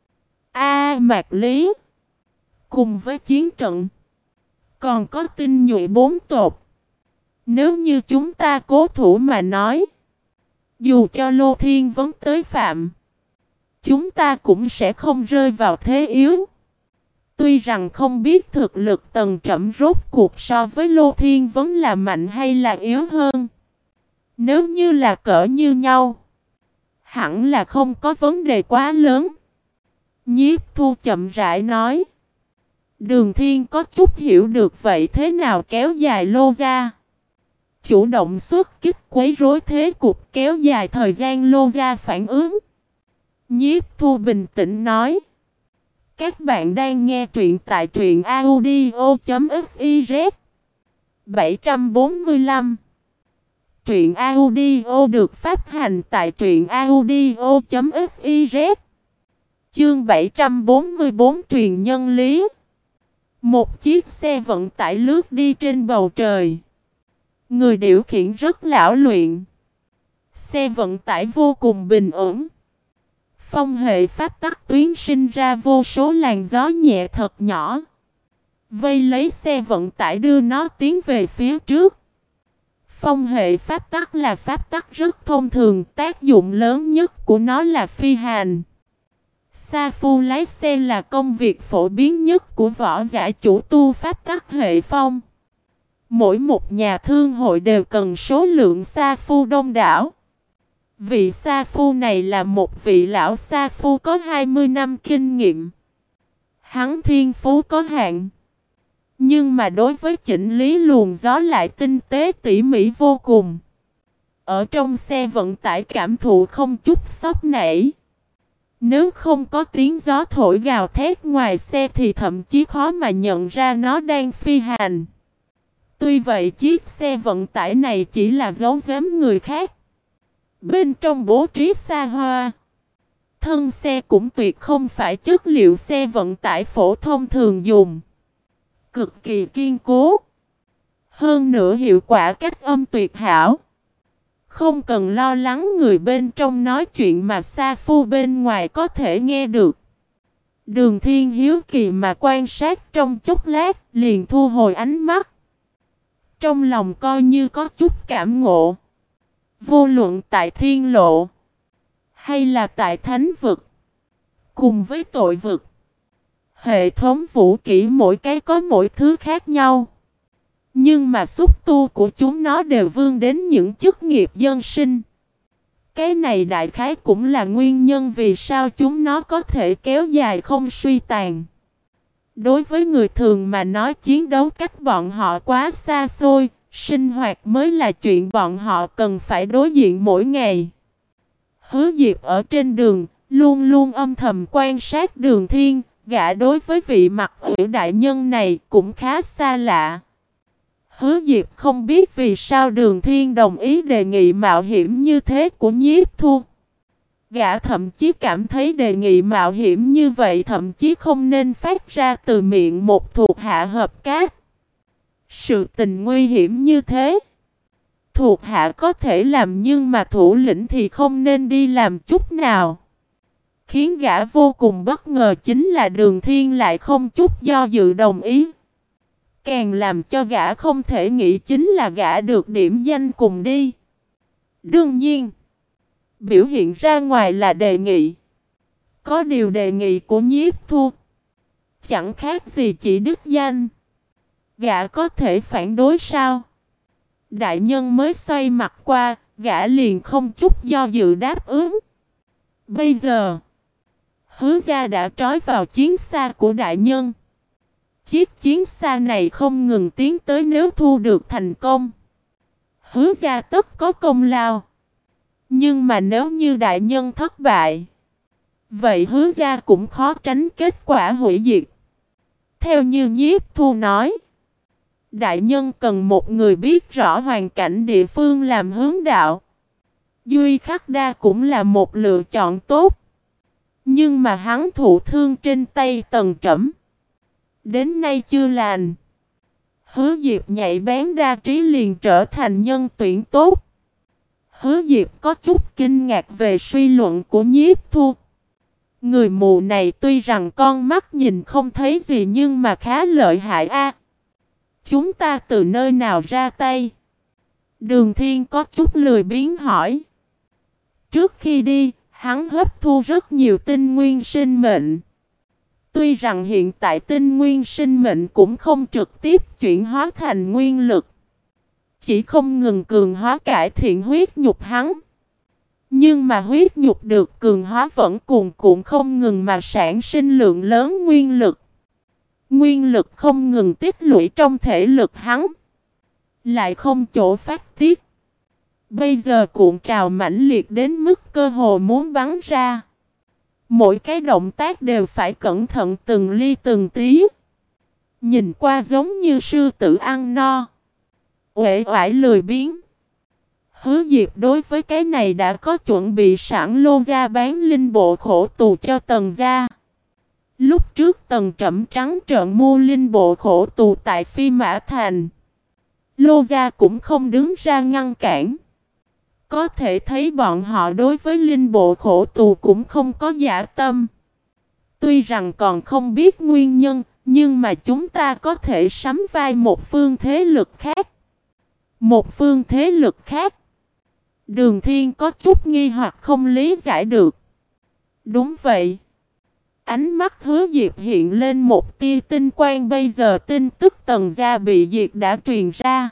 S1: A Mạc Lý, cùng với chiến trận, còn có tinh nhuệ bốn tộc. Nếu như chúng ta cố thủ mà nói, dù cho Lô Thiên Vấn tới phạm, chúng ta cũng sẽ không rơi vào thế yếu. Tuy rằng không biết thực lực Tần Trẩm rốt cuộc so với Lô Thiên Vấn là mạnh hay là yếu hơn. Nếu như là cỡ như nhau, hẳn là không có vấn đề quá lớn. Nhiếp Thu chậm rãi nói. Đường Thiên có chút hiểu được vậy thế nào kéo dài Lô Gia. Chủ động xuất kích quấy rối thế cục, kéo dài thời gian Lô Gia phản ứng. Nhiếp Thu bình tĩnh nói. Các bạn đang nghe truyện tại truyện audio chấm fiz. bảy trăm bốn mươi lăm. Truyện audio được phát hành tại truyện audio chấm fiz. Chương bảy trăm bốn mươi bốn truyền nhân lý. Một chiếc xe vận tải lướt đi trên bầu trời. Người điều khiển rất lão luyện. Xe vận tải vô cùng bình ổn. Phong hệ pháp tắc tuyến sinh ra vô số làn gió nhẹ thật nhỏ. Vây lấy xe vận tải đưa nó tiến về phía trước. Phong hệ pháp tắc là pháp tắc rất thông thường, tác dụng lớn nhất của nó là phi hành. Sa phu lái xe là công việc phổ biến nhất của võ giả chủ tu pháp tắc hệ phong. Mỗi một nhà thương hội đều cần số lượng sa phu đông đảo. Vị sa phu này là một vị lão sa phu có hai mươi năm kinh nghiệm. Hắn thiên phú có hạn, nhưng mà đối với chỉnh lý luồng gió lại tinh tế tỉ mỉ vô cùng. Ở trong xe vận tải cảm thụ không chút sốc nảy. Nếu không có tiếng gió thổi gào thét ngoài xe thì thậm chí khó mà nhận ra nó đang phi hành. Tuy vậy chiếc xe vận tải này chỉ là giấu giếm người khác. Bên trong bố trí xa hoa. Thân xe cũng tuyệt không phải chất liệu xe vận tải phổ thông thường dùng. Cực kỳ kiên cố. Hơn nữa hiệu quả cách âm tuyệt hảo. Không cần lo lắng người bên trong nói chuyện mà sa phu bên ngoài có thể nghe được. Đường Thiên hiếu kỳ mà quan sát trong chốc lát, liền thu hồi ánh mắt. Trong lòng coi như có chút cảm ngộ. Vô luận tại thiên lộ, hay là tại thánh vực, cùng với tội vực, hệ thống vũ kỹ mỗi cái có mỗi thứ khác nhau. Nhưng mà xúc tu của chúng nó đều vươn đến những chức nghiệp dân sinh. Cái này đại khái cũng là nguyên nhân vì sao chúng nó có thể kéo dài không suy tàn. Đối với người thường mà nói chiến đấu cách bọn họ quá xa xôi, sinh hoạt mới là chuyện bọn họ cần phải đối diện mỗi ngày. Hứa Diệp ở trên đường, luôn luôn âm thầm quan sát Đường Thiên, gã đối với vị mặt ủy đại nhân này cũng khá xa lạ. Hứa Diệp không biết vì sao Đường Thiên đồng ý đề nghị mạo hiểm như thế của Nhiếp Thu. Gã thậm chí cảm thấy đề nghị mạo hiểm như vậy thậm chí không nên phát ra từ miệng một thuộc hạ hợp cát. Sự tình nguy hiểm như thế, thuộc hạ có thể làm nhưng mà thủ lĩnh thì không nên đi làm chút nào. Khiến gã vô cùng bất ngờ chính là Đường Thiên lại không chút do dự đồng ý. Càng làm cho gã không thể nghĩ chính là gã được điểm danh cùng đi. Đương nhiên, biểu hiện ra ngoài là đề nghị. Có điều đề nghị của Nhiếp Thu chẳng khác gì chỉ đích danh. Gã có thể phản đối sao? Đại nhân mới xoay mặt qua, gã liền không chút do dự đáp ứng. Bây giờ, Hứa gia đã trói vào chiến xa của đại nhân. Chiếc chiến xa này không ngừng tiến tới, nếu thu được thành công, Hứa gia tất có công lao. Nhưng mà nếu như đại nhân thất bại, vậy Hứa gia cũng khó tránh kết quả hủy diệt. Theo như Nhiếp Thu nói, đại nhân cần một người biết rõ hoàn cảnh địa phương làm hướng đạo. Duy Khắc Đa cũng là một lựa chọn tốt. Nhưng mà hắn thụ thương trên tay Tần Trẫm, đến nay chưa lành. Hứa Diệp nhạy bén đa trí liền trở thành nhân tuyển tốt. Hứa Diệp có chút kinh ngạc về suy luận của Nhiếp Thu. Người mù này tuy rằng con mắt nhìn không thấy gì nhưng mà khá lợi hại a. Chúng ta từ nơi nào ra tay? Đường Thiên có chút lười biếng hỏi. Trước khi đi, hắn hấp thu rất nhiều tinh nguyên sinh mệnh. Tuy rằng hiện tại tinh nguyên sinh mệnh cũng không trực tiếp chuyển hóa thành nguyên lực, chỉ không ngừng cường hóa cải thiện huyết nhục hắn. Nhưng mà huyết nhục được cường hóa vẫn cuồn cuộn không ngừng mà sản sinh lượng lớn nguyên lực. Nguyên lực không ngừng tích lũy trong thể lực hắn, lại không chỗ phát tiết. Bây giờ cuộn trào mãnh liệt đến mức cơ hồ muốn bắn ra. Mỗi cái động tác đều phải cẩn thận từng ly từng tí. Nhìn qua giống như sư tử ăn no, uể oải lười biếng. Hứa Diệp đối với cái này đã có chuẩn bị sẵn, Lô gia bán linh bộ khổ tù cho Tần gia. Lúc trước Tần Trẫm trắng trợn mua linh bộ khổ tù tại Phi Mã Thành, Lô gia cũng không đứng ra ngăn cản. Có thể thấy bọn họ đối với linh bộ khổ tù cũng không có dã tâm. Tuy rằng còn không biết nguyên nhân, nhưng mà chúng ta có thể sắm vai một phương thế lực khác. Một phương thế lực khác? Đường Thiên có chút nghi hoặc không lý giải được. Đúng vậy. Ánh mắt Hứa Diệp hiện lên một tia tinh quang. Bây giờ tin tức Tần gia bị diệt đã truyền ra,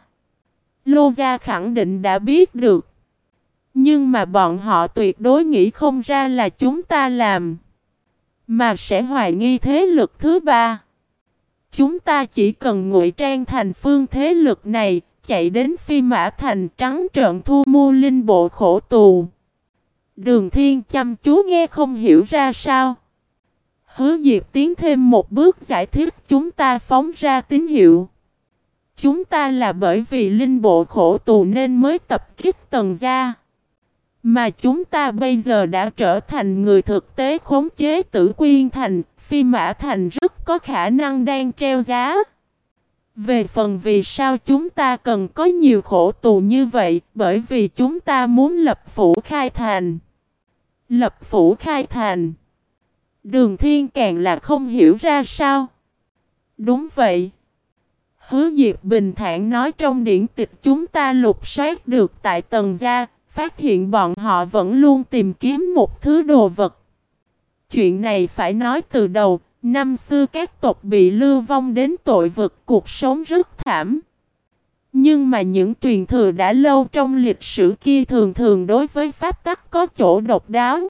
S1: Lô gia khẳng định đã biết được. Nhưng mà bọn họ tuyệt đối nghĩ không ra là chúng ta làm, mà sẽ hoài nghi thế lực thứ ba. Chúng ta chỉ cần ngụy trang thành phương thế lực này, chạy đến Phi Mã Thành trắng trợn thu mua linh bộ khổ tù. Đường Thiên chăm chú nghe không hiểu ra sao. Hứa Diệp tiến thêm một bước giải thích, chúng ta phóng ra tín hiệu. Chúng ta là bởi vì linh bộ khổ tù nên mới tập kích Tần gia. Mà chúng ta bây giờ đã trở thành người thực tế khống chế Tử Quyên Thành, Phi Mã Thành rất có khả năng đang treo giá. Về phần vì sao chúng ta cần có nhiều khổ tù như vậy, bởi vì chúng ta muốn lập phủ khai thành. Lập phủ khai thành. Đường Thiên càng là không hiểu ra sao. Đúng vậy. Hứa Diệp bình thản nói, trong điển tịch chúng ta lục soát được tại Tần gia, phát hiện bọn họ vẫn luôn tìm kiếm một thứ đồ vật. Chuyện này phải nói từ đầu, năm xưa các tộc bị lưu vong đến tội vực, cuộc sống rất thảm. Nhưng mà những truyền thừa đã lâu trong lịch sử kia thường thường đối với pháp tắc có chỗ độc đáo.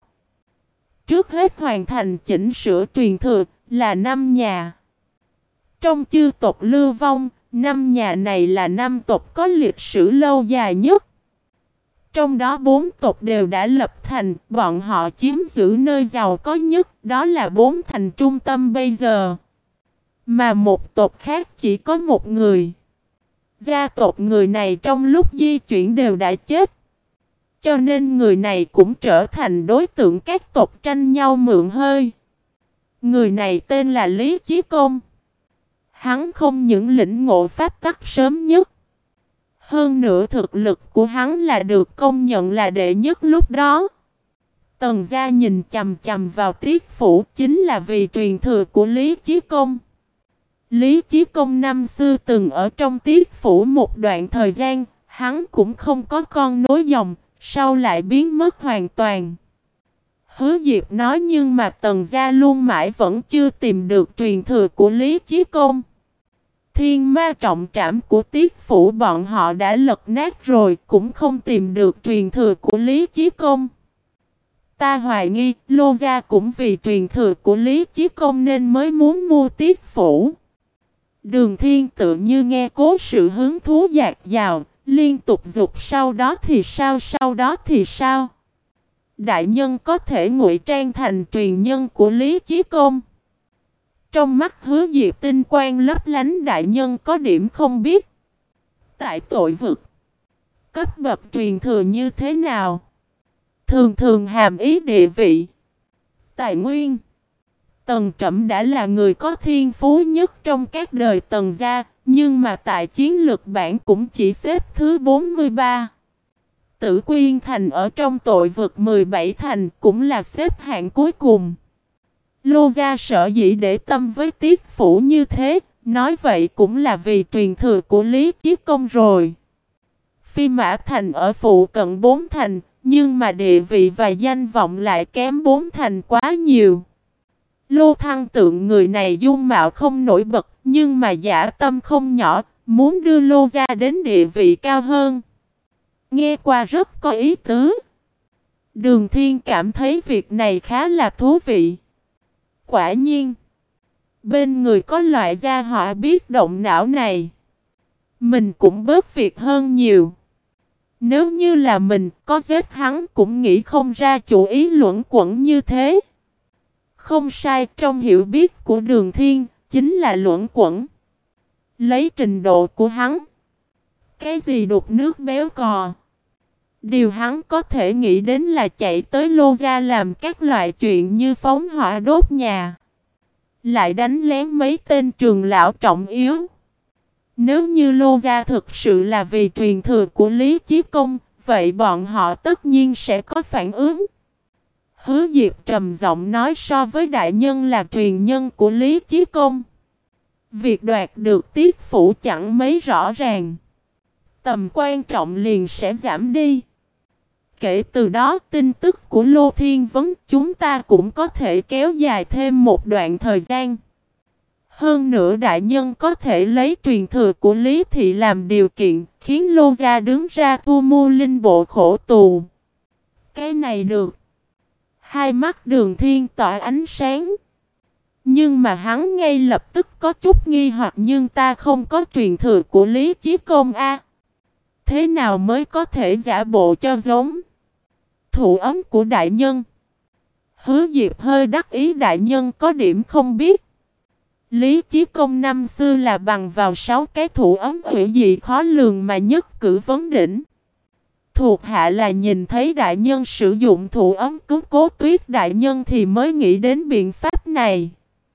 S1: Trước hết hoàn thành chỉnh sửa truyền thừa là năm nhà. Trong chư tộc lưu vong, năm nhà này là năm tộc có lịch sử lâu dài nhất. Trong đó bốn tộc đều đã lập thành, bọn họ chiếm giữ nơi giàu có nhất, đó là bốn thành trung tâm bây giờ. Mà một tộc khác chỉ có một người. Gia tộc người này trong lúc di chuyển đều đã chết. Cho nên người này cũng trở thành đối tượng các tộc tranh nhau mượn hơi. Người này tên là Lý Chí Công. Hắn không những lĩnh ngộ pháp tắc sớm nhất, hơn nữa thực lực của hắn là được công nhận là đệ nhất lúc đó. Tần gia nhìn chằm chằm vào Tiết Phủ chính là vì truyền thừa của Lý Chí Công. Lý Chí Công năm xưa từng ở trong Tiết Phủ một đoạn thời gian, hắn cũng không có con nối dòng, sau lại biến mất hoàn toàn. Hứa Diệp nói nhưng mà Tần gia luôn mãi vẫn chưa tìm được truyền thừa của Lý Chí Công. Thiên ma trọng trảm của Tiết Phủ bọn họ đã lật nát rồi, cũng không tìm được truyền thừa của Lý Chí Công. Ta hoài nghi Lô gia cũng vì truyền thừa của Lý Chí Công nên mới muốn mua Tiết Phủ. Đường Thiên tự như nghe cố sự hứng thú dạt dào, liên tục dục sau đó thì sao, sau đó thì sao. Đại nhân có thể ngụy trang thành truyền nhân của Lý Chí Công. Trong mắt Hứa Diệp tinh quang lấp lánh, đại nhân có điểm không biết. Tại tội vực, cấp bậc truyền thừa như thế nào? Thường thường hàm ý địa vị, tài nguyên. Tần Trẩm đã là người có thiên phú nhất trong các đời Tần gia, nhưng mà tại chiến lược bảng cũng chỉ xếp thứ bốn mươi ba. Tử Quyên Thành ở trong tội vực mười bảy thành cũng là xếp hạng cuối cùng. Lô gia sở dĩ để tâm với Tiết Phủ như thế, nói vậy cũng là vì truyền thừa của Lý Chí Công rồi. Phi Mã Thành ở phụ cận bốn thành, nhưng mà địa vị và danh vọng lại kém bốn thành quá nhiều. Lô Thăng Tượng người này dung mạo không nổi bật, nhưng mà dã tâm không nhỏ, muốn đưa Lô gia đến địa vị cao hơn. Nghe qua rất có ý tứ. Đường Thiên cảm thấy việc này khá là thú vị. Quả nhiên, bên người có loại gia họa biết động não này, mình cũng bớt việc hơn nhiều. Nếu như là mình có giết hắn cũng nghĩ không ra chủ ý luẩn quẩn như thế. Không sai, trong hiểu biết của Đường Thiên chính là luẩn quẩn. Lấy trình độ của hắn, cái gì đục nước béo cò, điều hắn có thể nghĩ đến là chạy tới Lô gia làm các loại chuyện như phóng hỏa đốt nhà, lại đánh lén mấy tên trường lão trọng yếu. Nếu như Lô gia thực sự là vì truyền thừa của Lý Chí Công, vậy bọn họ tất nhiên sẽ có phản ứng. Hứa Diệp trầm giọng nói, so với đại nhân là truyền nhân của Lý Chí Công, việc đoạt được Tiết Phủ chẳng mấy rõ ràng, tầm quan trọng liền sẽ giảm đi. Kể từ đó, tin tức của Lô Thiên Vấn chúng ta cũng có thể kéo dài thêm một đoạn thời gian. Hơn nữa đại nhân có thể lấy truyền thừa của Lý Thị làm điều kiện, khiến Lô gia đứng ra thu mua linh bộ khổ tù. Cái này được. Hai mắt Đường Thiên tỏa ánh sáng. Nhưng mà hắn ngay lập tức có chút nghi hoặc, nhưng ta không có truyền thừa của Lý Chí Công a. Thế nào mới có thể giả bộ cho giống thủ ấm của đại nhân? Hứa Diệp hơi đắc ý, đại nhân có điểm không biết. Lý Chí Công năm xưa là bằng vào sáu cái thủ ấm hủy dị khó lường mà nhất cử vấn đỉnh. Thuộc hạ là nhìn thấy đại nhân sử dụng thủ ấm cứu Cố Tuyết đại nhân thì mới nghĩ đến biện pháp này.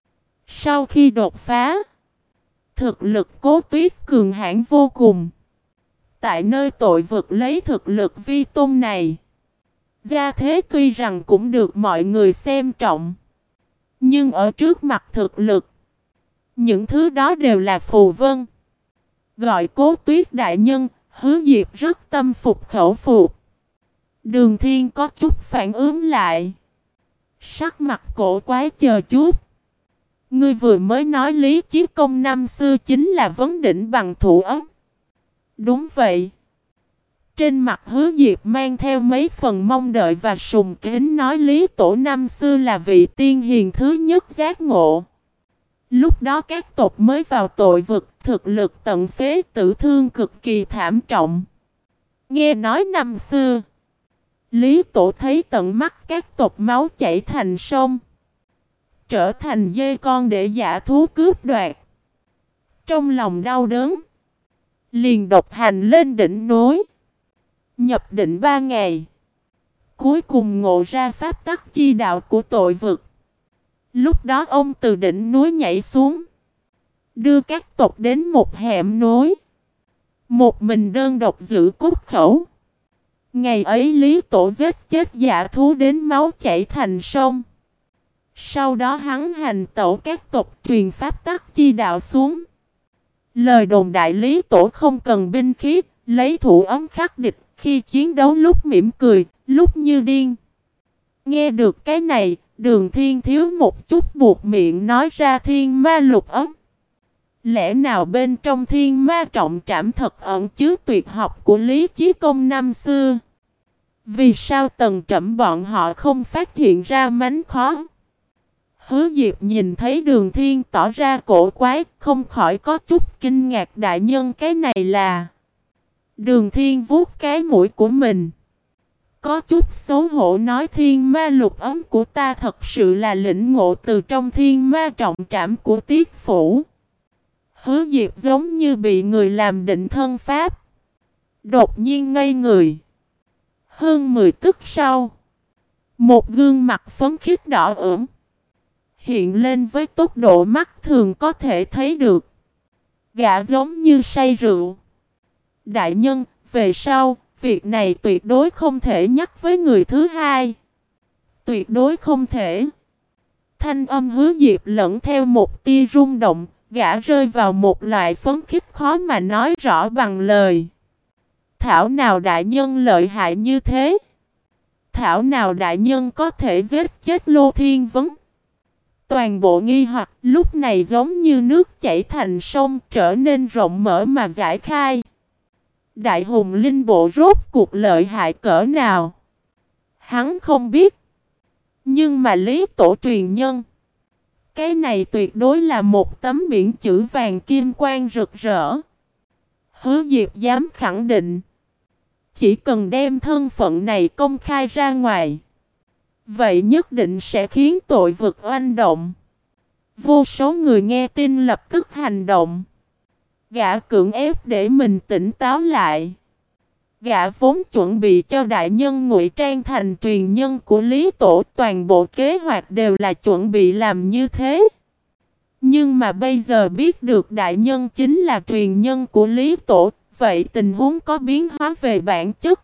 S1: Sau khi đột phá, thực lực Cố Tuyết cường hãn vô cùng. Tại nơi tội vực lấy thực lực vi tôn này, gia thế tuy rằng cũng được mọi người xem trọng, nhưng ở trước mặt thực lực, những thứ đó đều là phù vân. Gọi Cố Tuyết đại nhân, Hứa Diệp rất tâm phục khẩu phục. Đường Thiên có chút phản ứng lại, sắc mặt cổ quái, chờ chút. Ngươi vừa mới nói Lý Chí Công năm xưa chính là vấn đỉnh bằng thủ ấm. Đúng vậy. Trên mặt Hứa Diệp mang theo mấy phần mong đợi và sùng kính, nói Lý Tổ năm xưa là vị tiên hiền thứ nhất giác ngộ. Lúc đó các tộc mới vào tội vực, thực lực tận phế, tử thương cực kỳ thảm trọng. Nghe nói năm xưa, Lý Tổ thấy tận mắt các tộc máu chảy thành sông, trở thành dê con để dã thú cướp đoạt. Trong lòng đau đớn, liền độc hành lên đỉnh núi, nhập định ba ngày, Cuối cùng ngộ ra pháp tắc chi đạo của tội vực. Lúc đó ông từ đỉnh núi nhảy xuống, đưa các tộc đến một hẻm núi, một mình đơn độc giữ cốt khẩu. Ngày ấy Lý Tổ giết chết dã thú đến máu chảy thành sông. Sau đó hắn hành tẩu các tộc truyền pháp tắc chi đạo xuống. Lời đồn đại Lý Tổ không cần binh khí, lấy thủ ấm khắc địch, khi chiến đấu lúc mỉm cười, lúc như điên. Nghe được cái này, Đường Thiên thiếu một chút buộc miệng nói ra thiên ma lục ấm. Lẽ nào bên trong thiên ma trọng trảm thật ẩn chứa tuyệt học của Lý Chí Công năm xưa? Vì sao Tần Trẩm bọn họ không phát hiện ra mánh khó? Hứa Diệp nhìn thấy Đường Thiên tỏ ra cổ quái, không khỏi có chút kinh ngạc. Đại nhân, cái này là... Đường Thiên vuốt cái mũi của mình, có chút xấu hổ nói thiên ma lục ấm của ta thật sự là lĩnh ngộ từ trong thiên ma trọng trảm của Tiết Phủ. Hứa Diệp giống như bị người làm định thân pháp, đột nhiên ngây người. Hơn mười tức sau, một gương mặt phấn khích đỏ ửng hiện lên với tốc độ mắt thường có thể thấy được. Gã giống như say rượu. Đại nhân, về sau, việc này tuyệt đối không thể nhắc với người thứ hai. Tuyệt đối không thể. Thanh âm Hứa Diệp lẫn theo một tia rung động, gã rơi vào một loại phấn khích khó mà nói rõ bằng lời. Thảo nào đại nhân lợi hại như thế? Thảo nào đại nhân có thể giết chết Lô Thiên Vấn? Toàn bộ nghi hoặc lúc này giống như nước chảy thành sông, trở nên rộng mở mà giải khai. Đại hùng linh bộ rốt cuộc lợi hại cỡ nào? Hắn không biết. Nhưng mà Lý Tổ truyền nhân, cái này tuyệt đối là một tấm biển chữ vàng kim quang rực rỡ. Hứa Diệp dám khẳng định, chỉ cần đem thân phận này công khai ra ngoài, vậy nhất định sẽ khiến tội vực oanh động. Vô số người nghe tin lập tức hành động. Gã cưỡng ép để mình tỉnh táo lại. Gã vốn chuẩn bị cho đại nhân ngụy trang thành truyền nhân của Lý Tổ, toàn bộ kế hoạch đều là chuẩn bị làm như thế. Nhưng mà bây giờ biết được đại nhân chính là truyền nhân của Lý Tổ, vậy tình huống có biến hóa về bản chất.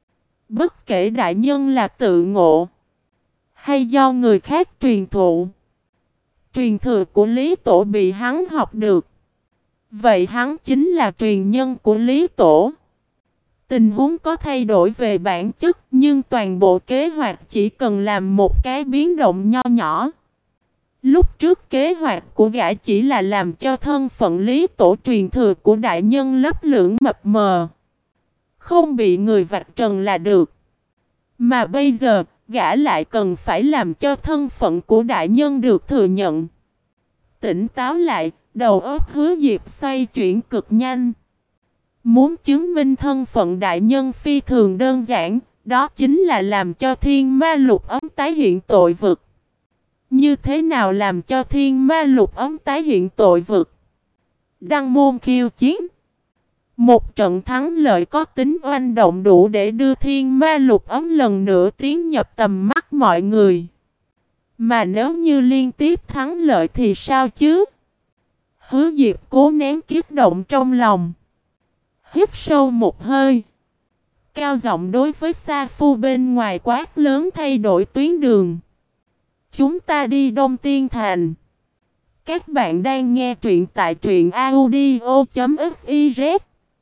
S1: Bất kể đại nhân là tự ngộ hay do người khác truyền thụ, truyền thừa của Lý Tổ bị hắn học được, vậy hắn chính là truyền nhân của Lý Tổ. Tình huống có thay đổi về bản chất, nhưng toàn bộ kế hoạch chỉ cần làm một cái biến động nho nhỏ. Lúc trước kế hoạch của gã chỉ là làm cho thân phận Lý Tổ truyền thừa của đại nhân lấp lửng mập mờ, không bị người vạch trần là được. Mà bây giờ, gã lại cần phải làm cho thân phận của đại nhân được thừa nhận. Tỉnh táo lại, đầu óc Hứa Diệp xoay chuyển cực nhanh. Muốn chứng minh thân phận đại nhân phi thường đơn giản, đó chính là làm cho thiên ma lục ấm tái hiện tội vực. Như thế nào làm cho thiên ma lục ấm tái hiện tội vực? Đăng môn khiêu chiến. Một trận thắng lợi có tính oanh động đủ để đưa thiên ma lục ấm lần nữa tiến nhập tầm mắt mọi người. Mà nếu như liên tiếp thắng lợi thì sao chứ? Hứa Diệp cố nén kiếp động trong lòng, hít sâu một hơi, cao giọng đối với Sa Phu bên ngoài quát lớn thay đổi tuyến đường. Chúng ta đi Đông Tiên Thành. Các bạn đang nghe truyện tại truyện audio chấm fiz.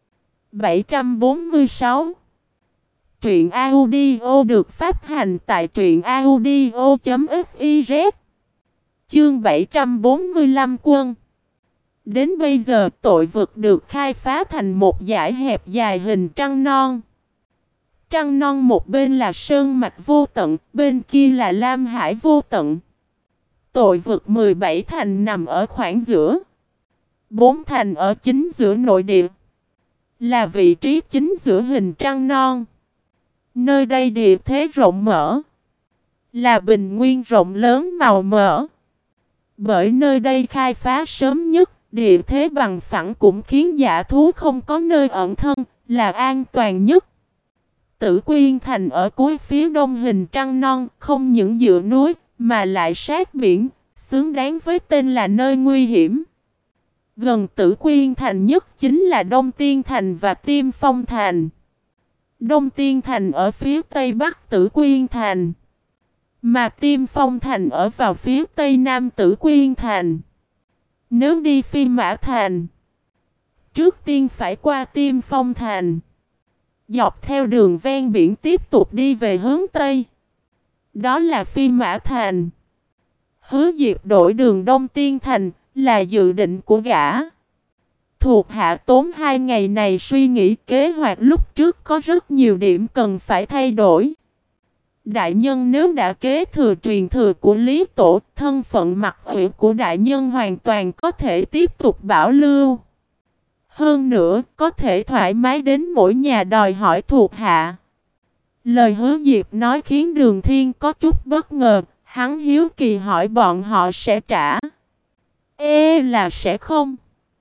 S1: bảy trăm bốn mươi sáu. Truyện audio được phát hành tại truyện audio chấm fiz. Chương bảy trăm bốn mươi lăm quân. Đến bây giờ tội vực được khai phá thành một dải hẹp dài hình trăng non. Trăng non một bên là sơn mạch vô tận, bên kia là lam hải vô tận. Tội vực mười bảy thành nằm ở khoảng giữa. Bốn thành ở chính giữa nội địa, là vị trí chính giữa hình trăng non. Nơi đây địa thế rộng mở, là bình nguyên rộng lớn màu mỡ. Bởi nơi đây khai phá sớm nhất, địa thế bằng phẳng cũng khiến dã thú không có nơi ẩn thân, là an toàn nhất. Tử Quyên Thành ở cuối phía đông hình trăng non, không những dựa núi, mà lại sát biển, xứng đáng với tên là nơi nguy hiểm. Gần Tử Quyên Thành nhất chính là Đông Tiên Thành và Tiêm Phong Thành. Đông Tiên Thành ở phía tây bắc Tử Quyên Thành, mà Tiêm Phong Thành ở vào phía tây nam Tử Quyên Thành. Nếu đi Phi Mã Thành, trước tiên phải qua Tiêm Phong Thành, dọc theo đường ven biển tiếp tục đi về hướng tây, đó là Phi Mã Thành. Hứa Diệp đổi đường Đông Tiên Thành là dự định của gã. Thuộc hạ tốn hai ngày này suy nghĩ kế hoạch lúc trước có rất nhiều điểm cần phải thay đổi. Đại nhân nếu đã kế thừa truyền thừa của Lý Tổ, thân phận mặc ủy của đại nhân hoàn toàn có thể tiếp tục bảo lưu. Hơn nữa, có thể thoải mái đến mỗi nhà đòi hỏi thuộc hạ. Lời Hứa Diệp nói khiến Đường Thiên có chút bất ngờ, hắn hiếu kỳ hỏi bọn họ sẽ trả. Ê là sẽ không.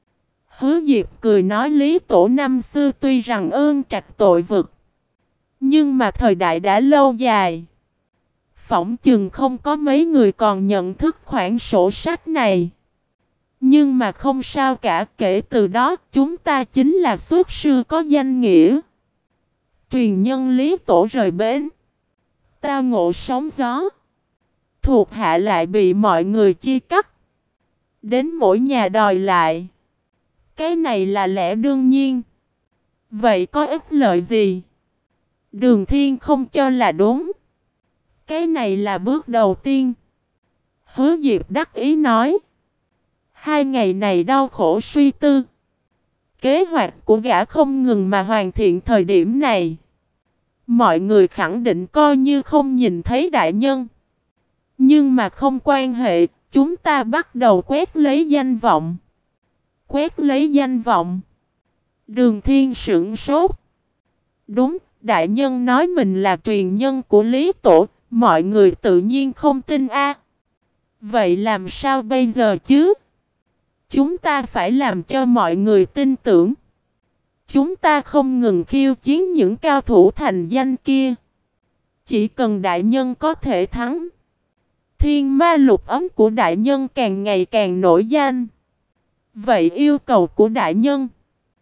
S1: Hứa Diệp cười nói Lý Tổ năm xưa tuy rằng ơn trạch tội vực, nhưng mà thời đại đã lâu dài. Phỏng chừng không có mấy người còn nhận thức khoản sổ sách này. Nhưng mà không sao cả, kể từ đó chúng ta chính là xuất sư có danh nghĩa. Truyền nhân Lý Tổ rời bến, tao ngộ sóng gió, thuộc hạ lại bị mọi người chia cắt, đến mỗi nhà đòi lại. Cái này là lẽ đương nhiên. Vậy có ích lợi gì? Đường Thiên không cho là đúng. Cái này là bước đầu tiên. Hứa Diệp đắc ý nói. Hai ngày này đau khổ suy tư. Kế hoạch của gã không ngừng mà hoàn thiện thời điểm này. Mọi người khẳng định coi như không nhìn thấy đại nhân. Nhưng mà không quan hệ, chúng ta bắt đầu quét lấy danh vọng. Quét lấy danh vọng. Đường Thiên sửng sốt. Đúng, đại nhân nói mình là truyền nhân của Lý Tổ, mọi người tự nhiên không tin a. Vậy làm sao bây giờ chứ? Chúng ta phải làm cho mọi người tin tưởng. Chúng ta không ngừng khiêu chiến những cao thủ thành danh kia. Chỉ cần đại nhân có thể thắng, thiên ma lục ấm của đại nhân càng ngày càng nổi danh. Vậy yêu cầu của đại nhân,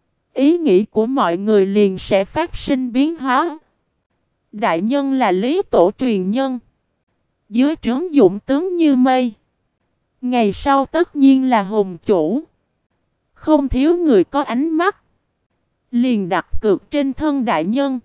S1: ý nghĩ của mọi người liền sẽ phát sinh biến hóa. Đại nhân là Lý Tổ truyền nhân, dưới trướng dũng tướng như mây. Ngày sau tất nhiên là hùng chủ, không thiếu người có ánh mắt. Liền đặt cược trên thân đại nhân.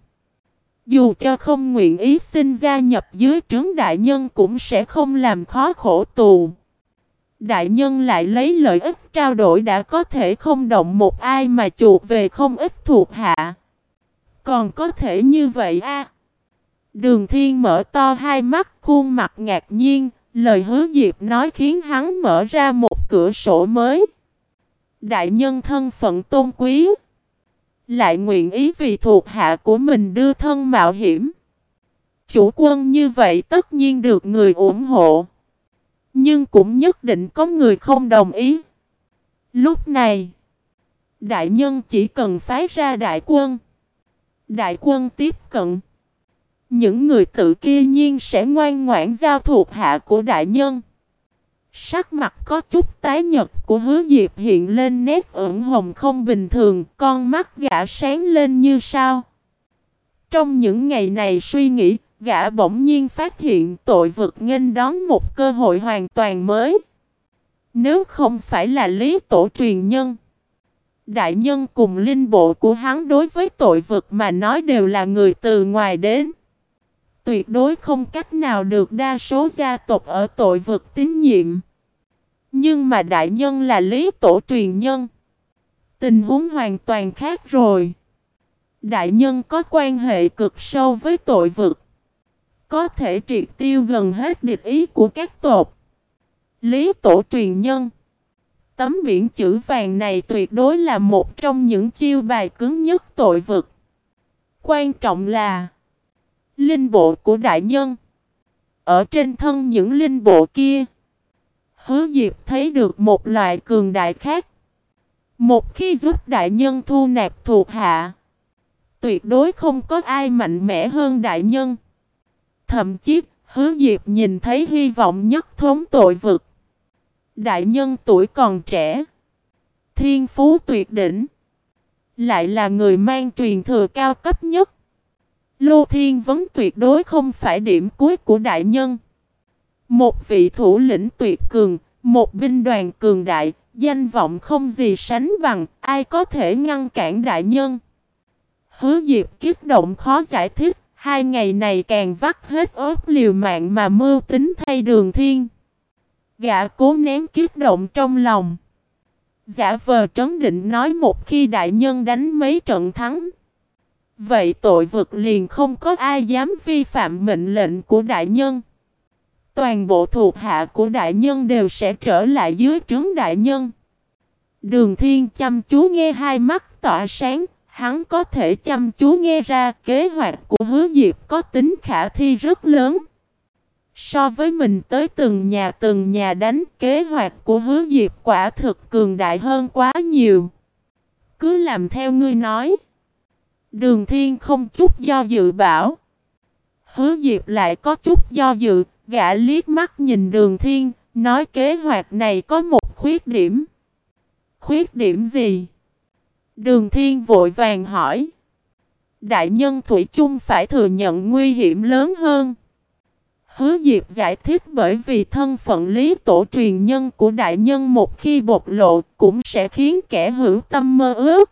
S1: Dù cho không nguyện ý xin gia nhập dưới trướng đại nhân cũng sẽ không làm khó khổ tù. Đại nhân lại lấy lợi ích trao đổi đã có thể không động một ai mà chuộc về không ít thuộc hạ. Còn có thể như vậy a? À? Đường Thiên mở to hai mắt, khuôn mặt ngạc nhiên. Lời Hứa Diệp nói khiến hắn mở ra một cửa sổ mới. Đại nhân thân phận tôn quý, lại nguyện ý vì thuộc hạ của mình đưa thân mạo hiểm. Chủ quân như vậy tất nhiên được người ủng hộ. Nhưng cũng nhất định có người không đồng ý. Lúc này, đại nhân chỉ cần phái ra đại quân. Đại quân tiếp cận, những người tự kia nhiên sẽ ngoan ngoãn giao thuộc hạ của đại nhân. Sắc mặt có chút tái nhợt của Hứa Diệp hiện lên nét ửng hồng không bình thường, con mắt gã sáng lên như sao. Trong những ngày này suy nghĩ, gã bỗng nhiên phát hiện tội vực nghênh đón một cơ hội hoàn toàn mới. Nếu không phải là Lý Tổ truyền nhân, đại nhân cùng linh bộ của hắn đối với tội vực mà nói đều là người từ ngoài đến. Tuyệt đối không cách nào được đa số gia tộc ở tội vực tín nhiệm. Nhưng mà đại nhân là Lý Tổ truyền nhân, tình huống hoàn toàn khác rồi. Đại nhân có quan hệ cực sâu với tội vực, có thể triệt tiêu gần hết địch ý của các tộc. Lý Tổ truyền nhân, tấm biển chữ vàng này tuyệt đối là một trong những chiêu bài cứng nhất tội vực. Quan trọng là linh bộ của đại nhân. Ở trên thân những linh bộ kia, Hứa Diệp thấy được một loại cường đại khác. Một khi giúp đại nhân thu nạp thuộc hạ, tuyệt đối không có ai mạnh mẽ hơn đại nhân. Thậm chí, Hứa Diệp nhìn thấy hy vọng nhất thống tội vực. Đại nhân tuổi còn trẻ, thiên phú tuyệt đỉnh, lại là người mang truyền thừa cao cấp nhất. Lô Thiên Vấn tuyệt đối không phải điểm cuối của đại nhân. Một vị thủ lĩnh tuyệt cường, một binh đoàn cường đại, danh vọng không gì sánh bằng, ai có thể ngăn cản đại nhân? Hứa Diệp kích động khó giải thích, hai ngày này càng vắt hết óc liều mạng mà mưu tính thay Đường Thiên. Gã cố nén kích động trong lòng, giả vờ trấn định nói một khi đại nhân đánh mấy trận thắng, vậy tội vực liền không có ai dám vi phạm mệnh lệnh của đại nhân. Toàn bộ thuộc hạ của đại nhân đều sẽ trở lại dưới trướng đại nhân. Đường Thiên chăm chú nghe, hai mắt tỏa sáng, hắn có thể chăm chú nghe ra kế hoạch của Hứa Diệp có tính khả thi rất lớn. So với mình tới từng nhà từng nhà đánh, kế hoạch của Hứa Diệp quả thực cường đại hơn quá nhiều. Cứ làm theo ngươi nói. Đường Thiên không chút do dự bảo. Hứa Diệp lại có chút do dự, gã liếc mắt nhìn Đường Thiên, nói kế hoạch này có một khuyết điểm. Khuyết điểm gì? Đường Thiên vội vàng hỏi. Đại nhân thủy chung phải thừa nhận nguy hiểm lớn hơn. Hứa Diệp giải thích, bởi vì thân phận lý tổ truyền nhân của đại nhân một khi bộc lộ cũng sẽ khiến kẻ hữu tâm mơ ước.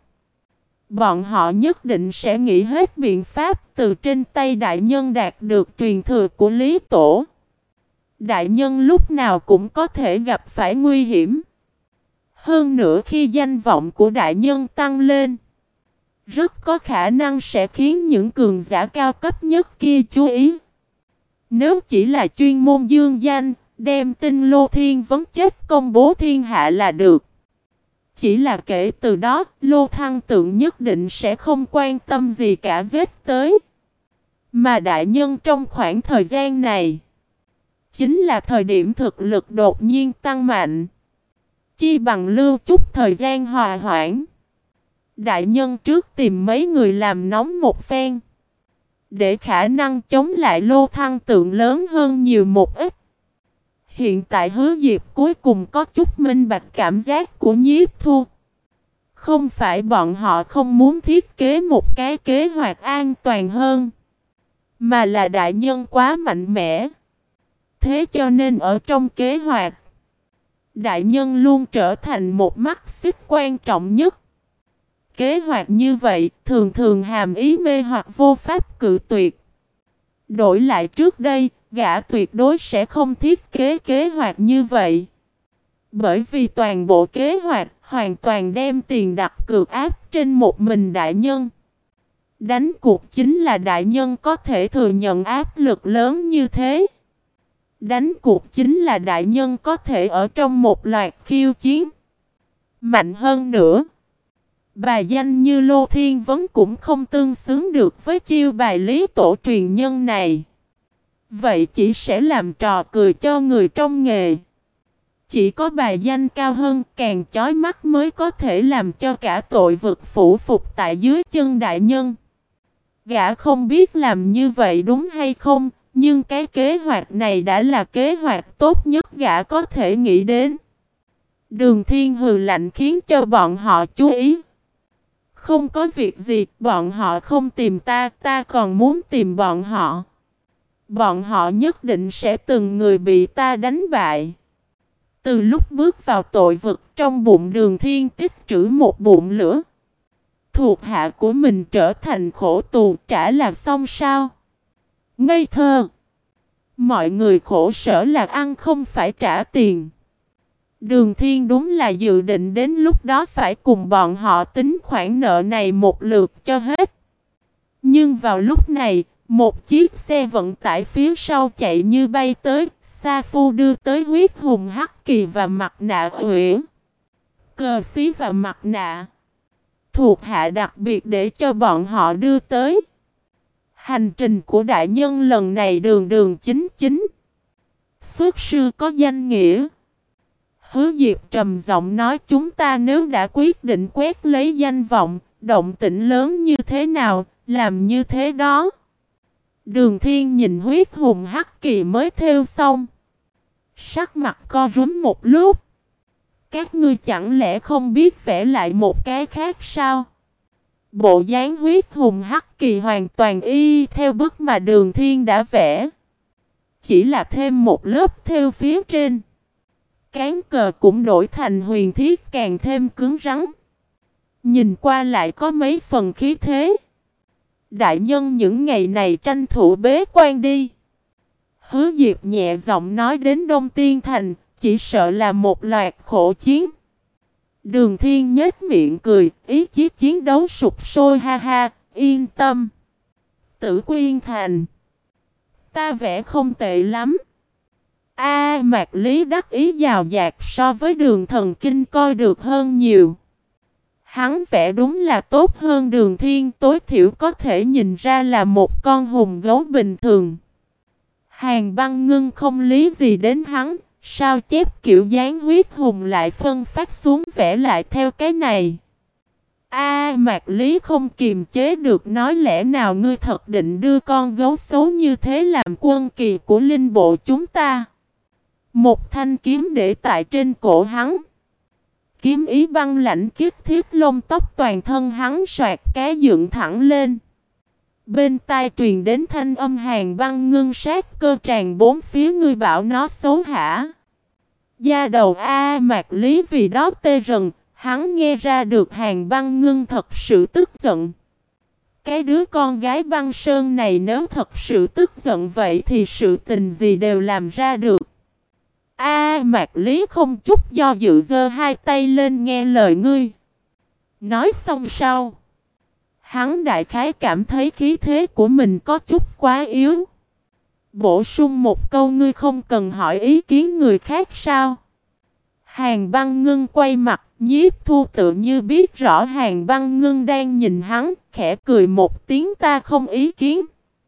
S1: Bọn họ nhất định sẽ nghĩ hết biện pháp từ trên tay đại nhân đạt được truyền thừa của lý tổ. Đại nhân lúc nào cũng có thể gặp phải nguy hiểm. Hơn nữa khi danh vọng của đại nhân tăng lên, rất có khả năng sẽ khiến những cường giả cao cấp nhất kia chú ý. Nếu chỉ là chuyên môn dương danh, đem tin Lô Thiên Vấn chết công bố thiên hạ là được. Chỉ là kể từ đó, Lô Thăng Tượng nhất định sẽ không quan tâm gì cả, giết tới. Mà đại nhân trong khoảng thời gian này, chính là thời điểm thực lực đột nhiên tăng mạnh. Chi bằng lưu chút thời gian hòa hoãn. Đại nhân trước tìm mấy người làm nóng một phen, để khả năng chống lại Lô Thăng Tượng lớn hơn nhiều một ít. Hiện tại Hứa Diệp cuối cùng có chút minh bạch cảm giác của Nhiếp Thu. Không phải bọn họ không muốn thiết kế một cái kế hoạch an toàn hơn, mà là đại nhân quá mạnh mẽ. Thế cho nên ở trong kế hoạch, đại nhân luôn trở thành một mắt xích quan trọng nhất. Kế hoạch như vậy thường thường hàm ý mê hoặc vô pháp cự tuyệt. Đổi lại trước đây, gã tuyệt đối sẽ không thiết kế kế hoạch như vậy. Bởi vì toàn bộ kế hoạch hoàn toàn đem tiền đặt cược áp trên một mình đại nhân. Đánh cuộc chính là đại nhân có thể thừa nhận áp lực lớn như thế. Đánh cuộc chính là đại nhân có thể ở trong một loạt khiêu chiến mạnh hơn nữa. Bài danh như Lô Thiên Vấn cũng không tương xứng được với chiêu bài lý tổ truyền nhân này. Vậy chỉ sẽ làm trò cười cho người trong nghề. Chỉ có bài danh cao hơn, càng chói mắt mới có thể làm cho cả tội vực phủ phục tại dưới chân đại nhân. Gã không biết làm như vậy đúng hay không, nhưng cái kế hoạch này đã là kế hoạch tốt nhất gã có thể nghĩ đến. Đường Thiên hừ lạnh khiến cho bọn họ chú ý. Không có việc gì, bọn họ không tìm ta, ta còn muốn tìm bọn họ. Bọn họ nhất định sẽ từng người bị ta đánh bại. Từ lúc bước vào tội vực, trong bụng Đường Thiên tích trữ một bụng lửa. Thuộc hạ của mình trở thành khổ tù, trả là xong sao? Ngây thơ! Mọi người khổ sở là ăn không phải trả tiền. Đường Thiên đúng là dự định đến lúc đó phải cùng bọn họ tính khoản nợ này một lượt cho hết. Nhưng vào lúc này, một chiếc xe vận tải phía sau chạy như bay tới, Sa Phu đưa tới huyết hùng hắc kỳ và mặt nạ uyển, cờ xí và mặt nạ. Thuộc hạ đặc biệt để cho bọn họ đưa tới. Hành trình của đại nhân lần này đường đường chính chính, xuất sư có danh nghĩa. Hứa Diệp trầm giọng nói, chúng ta nếu đã quyết định quét lấy danh vọng, động tĩnh lớn như thế nào, Làm như thế đó. Đường Thiên nhìn huyết hùng hắc kỳ mới thêu xong. Sắc mặt co rúm một lúc. Các ngươi chẳng lẽ không biết vẽ lại một cái khác sao? Bộ dáng huyết hùng hắc kỳ hoàn toàn y theo bức mà Đường Thiên đã vẽ. Chỉ là thêm một lớp thêu phía trên. Cán cờ cũng đổi thành huyền thiết càng thêm cứng rắn. Nhìn qua lại có mấy phần khí thế. Đại nhân những ngày này tranh thủ bế quan đi. Hứa Diệp nhẹ giọng nói đến Đông Tiên Thành, chỉ sợ là một loạt khổ chiến. Đường Thiên nhếch miệng cười, ý chí chiến đấu sụp sôi ha ha, yên tâm. Tử Quyên Thành. Ta vẽ không tệ lắm. A à, Mạc Lý đắc ý giàu dạt so với Đường Thần Kinh coi được hơn nhiều. Hắn vẽ đúng là tốt hơn Đường Thiên, tối thiểu có thể nhìn ra là một con hùng gấu bình thường. Hàn Băng Ngưng không lý gì đến hắn, sao chép kiểu dáng huyết hùng lại phân phát xuống vẽ lại theo cái này. A à, Mạc Lý không kiềm chế được nói lẽ nào ngươi thật định đưa con gấu xấu như thế làm quân kỳ của linh bộ chúng ta. Một thanh kiếm để tại trên cổ hắn. Kiếm ý băng lạnh kiếp thiết lông tóc toàn thân hắn soạt cái dựng thẳng lên. Bên tai truyền đến thanh âm Hàn Băng Ngưng sát cơ tràn bốn phía, ngươi bảo nó xấu hả? Da đầu A Mạc Lý vì đó tê rần, hắn nghe ra được Hàn Băng Ngưng thật sự tức giận. Cái đứa con gái băng sơn này nếu thật sự tức giận vậy thì sự tình gì đều làm ra được. A à, Mạc Lý không chút do dự giơ hai tay lên nghe lời ngươi. Nói xong sau. Hắn đại khái cảm thấy khí thế của mình có chút quá yếu. Bổ sung một câu, ngươi không cần hỏi ý kiến người khác sao. Hàn Băng Ngưng quay mặt, Nhiếp Thu tự như biết rõ Hàn Băng Ngưng đang nhìn hắn, khẽ cười một tiếng, ta không ý kiến.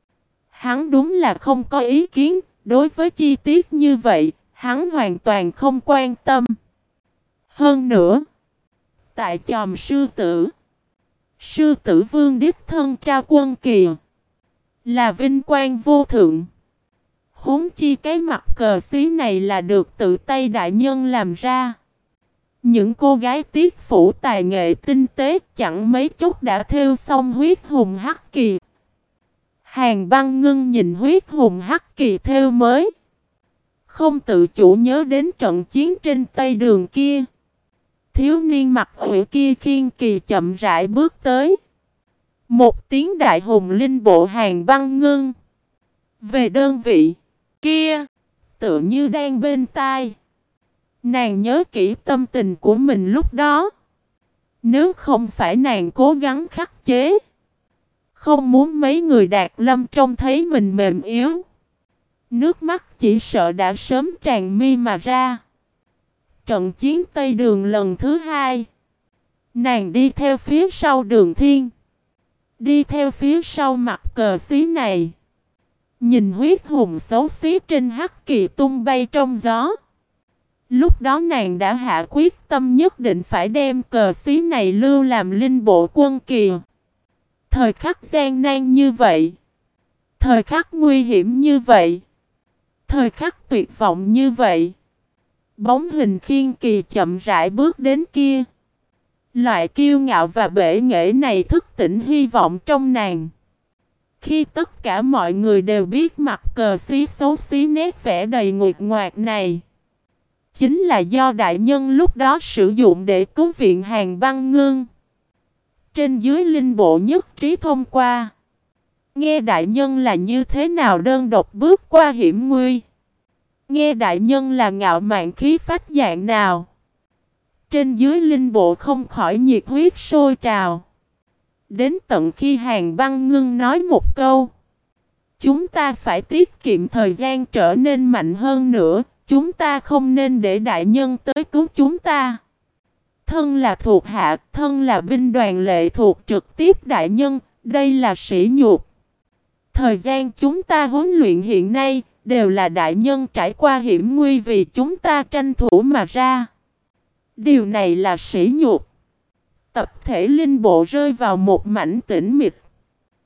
S1: Hắn đúng là không có ý kiến, đối với chi tiết như vậy, hắn hoàn toàn không quan tâm. Hơn nữa, tại chòm sư tử, sư tử vương đích thân trao quân kỳ, là vinh quang vô thượng. Huống chi cái mặt cờ xí này là được tự tay đại nhân làm ra. Những cô gái tiết phủ tài nghệ tinh tế chẳng mấy chốc đã thêu xong huyết hùng hắc kỳ. Hàn Băng Ngưng nhìn huyết hùng hắc kỳ thêu mới, không tự chủ nhớ đến trận chiến trên Tây Đường kia. Thiếu niên mặc ủy kia khiên kỳ chậm rãi bước tới. Một tiếng đại hùng linh bộ Hàn Băng Ngưng. Về đơn vị kia, tựa như đang bên tai. Nàng nhớ kỹ tâm tình của mình lúc đó. Nếu không phải nàng cố gắng khắc chế, không muốn mấy người Đạt Lâm trông thấy mình mềm yếu, nước mắt chỉ sợ đã sớm tràn mi mà ra. Trận chiến Tây Đường lần thứ hai, nàng đi theo phía sau Đường Thiên, đi theo phía sau mặt cờ xí này. Nhìn huyết hùng xấu xí trên hắc kỳ tung bay trong gió. Lúc đó nàng đã hạ quyết tâm nhất định phải đem cờ xí này lưu làm linh bộ quân kỳ. Thời khắc gian nan như vậy, thời khắc nguy hiểm như vậy, thời khắc tuyệt vọng như vậy, bóng hình khiên kỳ chậm rãi bước đến kia. Loại kiêu ngạo và bể nghệ này thức tỉnh hy vọng trong nàng. Khi tất cả mọi người đều biết mặt cờ xí xấu xí nét vẽ đầy nguệch ngoạc này, chính là do đại nhân lúc đó sử dụng để cứu viện Hàn Băng Ngưng. Trên dưới linh bộ nhất trí thông qua. Nghe đại nhân là như thế nào đơn độc bước qua hiểm nguy. Nghe đại nhân là ngạo mạn khí phách dạng nào. Trên dưới linh bộ không khỏi nhiệt huyết sôi trào. Đến tận khi Hàn Băng Ngưng nói một câu, chúng ta phải tiết kiệm thời gian trở nên mạnh hơn nữa. Chúng ta không nên để đại nhân tới cứu chúng ta. Thân là thuộc hạ, thân là binh đoàn lệ thuộc trực tiếp đại nhân, đây là sỉ nhục. Thời gian chúng ta huấn luyện hiện nay, đều là đại nhân trải qua hiểm nguy vì chúng ta tranh thủ mà ra. Điều này là sỉ nhục. Tập thể linh bộ rơi vào một mảnh tĩnh mịch.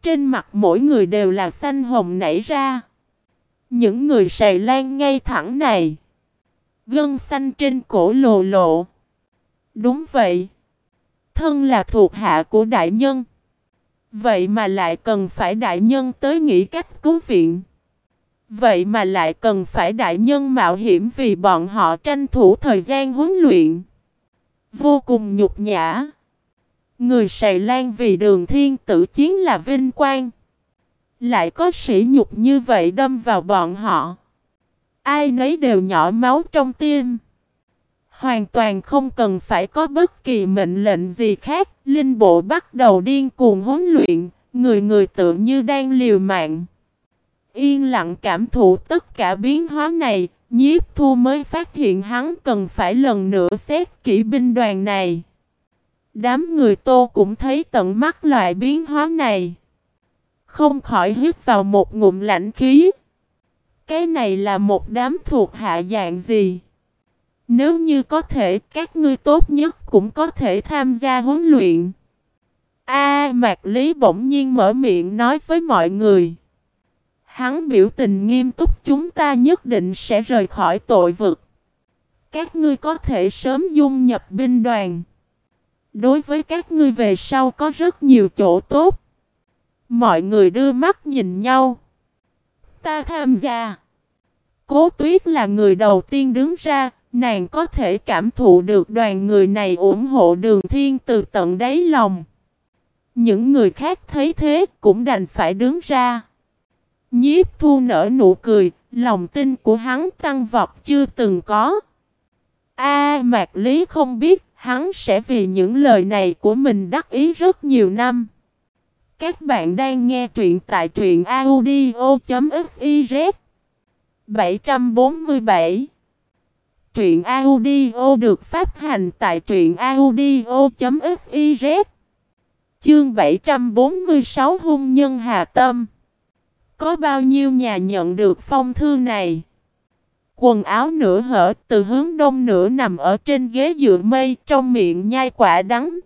S1: trên mặt mỗi người đều là xanh hồng nảy ra. Những người sài lan ngay thẳng này, gân xanh trên cổ lồ lộ. Đúng vậy, thân là thuộc hạ của đại nhân, vậy mà lại cần phải đại nhân tới nghĩ cách cứu viện. Vậy mà lại cần phải đại nhân mạo hiểm vì bọn họ tranh thủ thời gian huấn luyện. Vô cùng nhục nhã. Người Sài Lan vì Đường Thiên Tử chiến là vinh quang, lại có sỉ nhục như vậy đâm vào bọn họ. Ai nấy đều nhỏ máu trong tim. Hoàn toàn không cần phải có bất kỳ mệnh lệnh gì khác. Linh bộ bắt đầu điên cuồng huấn luyện. Người người tự như đang liều mạng. Yên lặng cảm thụ tất cả biến hóa này, Nhiếp Thu mới phát hiện hắn cần phải lần nữa xét kỹ binh đoàn này. Đám người Tô cũng thấy tận mắt loại biến hóa này, không khỏi hít vào một ngụm lãnh khí. Cái này là một đám thuộc hạ dạng gì? Nếu như có thể, các ngươi tốt nhất cũng có thể tham gia huấn luyện. A Mạc Lý bỗng nhiên mở miệng nói với mọi người. Hắn biểu tình nghiêm túc, chúng ta nhất định sẽ rời khỏi tội vực. Các ngươi có thể sớm dung nhập binh đoàn. Đối với các ngươi về sau có rất nhiều chỗ tốt. Mọi người đưa mắt nhìn nhau. Ta tham gia. Cố Tuyết là người đầu tiên đứng ra. Nàng có thể cảm thụ được đoàn người này ủng hộ Đường Thiên từ tận đáy lòng. Những người khác thấy thế cũng đành phải đứng ra. Nhiếp Thu nở nụ cười, lòng tin của hắn tăng vọt chưa từng có. A Mạc Lý không biết hắn sẽ vì những lời này của mình đắc ý rất nhiều năm. Các bạn đang nghe truyện tại truyện audio chấm fiz. bảy trăm bốn mươi bảy. Truyện audio được phát hành tại truyện audio chấm fiz. Chương bảy trăm bốn mươi sáu Hung nhân Hà Tâm. Có bao nhiêu nhà nhận được phong thư này? Quần áo nửa hở, từ hướng đông nửa nằm ở trên ghế dựa mây, trong miệng nhai quả đắng.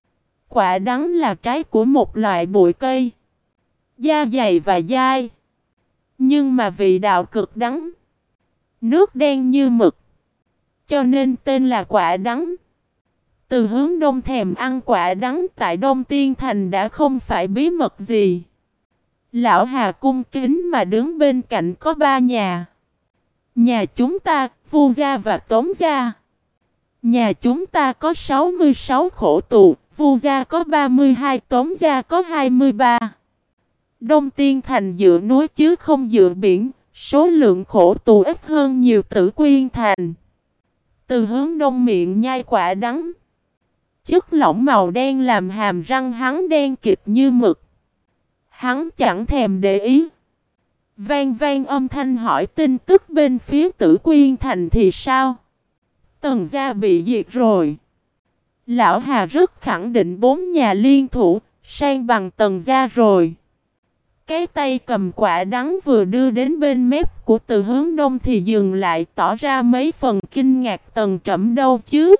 S1: Quả đắng là trái của một loại bụi cây, da dày và dai, nhưng mà vị đạo cực đắng, nước đen như mực, cho nên tên là quả đắng. Từ hướng đông thèm ăn quả đắng tại Đông Tiên Thành đã không phải bí mật gì. Lão Hà cung kính mà đứng bên cạnh có ba nhà. Nhà chúng ta, Vu gia và Tống gia. Nhà chúng ta có sáu mươi sáu khổ tù, Vu gia có ba mươi hai, Tống gia có hai mươi ba. Đông Tiên Thành dựa núi chứ không dựa biển, số lượng khổ tù ít hơn nhiều Tử Quyên Thành. Từ hướng đông miệng nhai quả đắng. Chất lỏng màu đen làm hàm răng hắn đen kịt như mực. Hắn chẳng thèm để ý. Vang vang âm thanh hỏi tin tức bên phía Tử Quyên Thành thì sao? Tần gia bị diệt rồi. Lão Hà rất khẳng định bốn nhà liên thủ, sang bằng Tần gia rồi. Cái tay cầm quả đắng vừa đưa đến bên mép của Từ hướng đông thì dừng lại, tỏ ra mấy phần kinh ngạc. Tần Trẫm đâu chứ?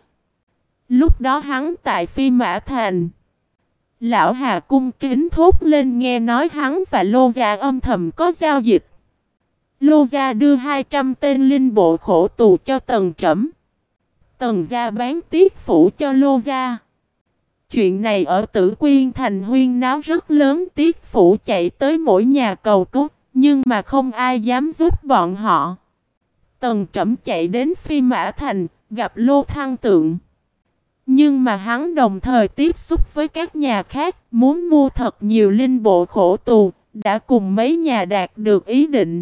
S1: Lúc đó hắn tại Phi Mã Thành. Lão Hà cung kính thốt lên, nghe nói hắn và Lô gia âm thầm có giao dịch. Lô gia đưa hai trăm tên linh bộ khổ tù cho Tần Trẫm. Tần gia bán tiết phủ cho Lô gia. Chuyện này ở Tử Quyên Thành huyên náo rất lớn, tiết phủ chạy tới mỗi nhà cầu cứu, nhưng mà không ai dám giúp bọn họ. Tần Trẫm chạy đến Phi Mã Thành, gặp Lô Thăng Tượng. Nhưng mà hắn đồng thời tiếp xúc với các nhà khác, muốn mua thật nhiều linh bộ khổ tù, đã cùng mấy nhà đạt được ý định.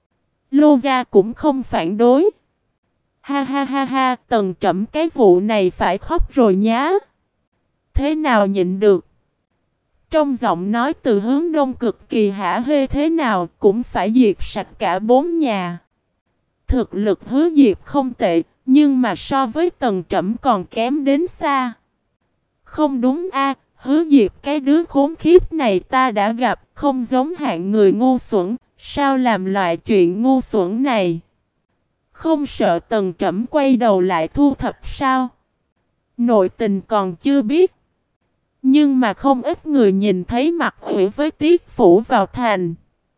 S1: Lô gia cũng không phản đối. Ha ha ha ha, Tần Trẫm cái vụ này phải khóc rồi nhá. Thế nào nhịn được? Trong giọng nói Từ hướng đông cực kỳ hả hê, thế nào cũng phải diệt sạch cả bốn nhà. Thực lực Hứa Diệp không tệ, nhưng mà so với Tần Trẫm còn kém đến xa. Không đúng a, Hứa Diệp cái đứa khốn khiếp này ta đã gặp, không giống hạng người ngu xuẩn, sao làm loại chuyện ngu xuẩn này? Không sợ Tần Trẫm quay đầu lại thu thập sao? Nội tình còn chưa biết. Nhưng mà không ít người nhìn thấy Mặt Uyển với Tiết Phủ vào thành.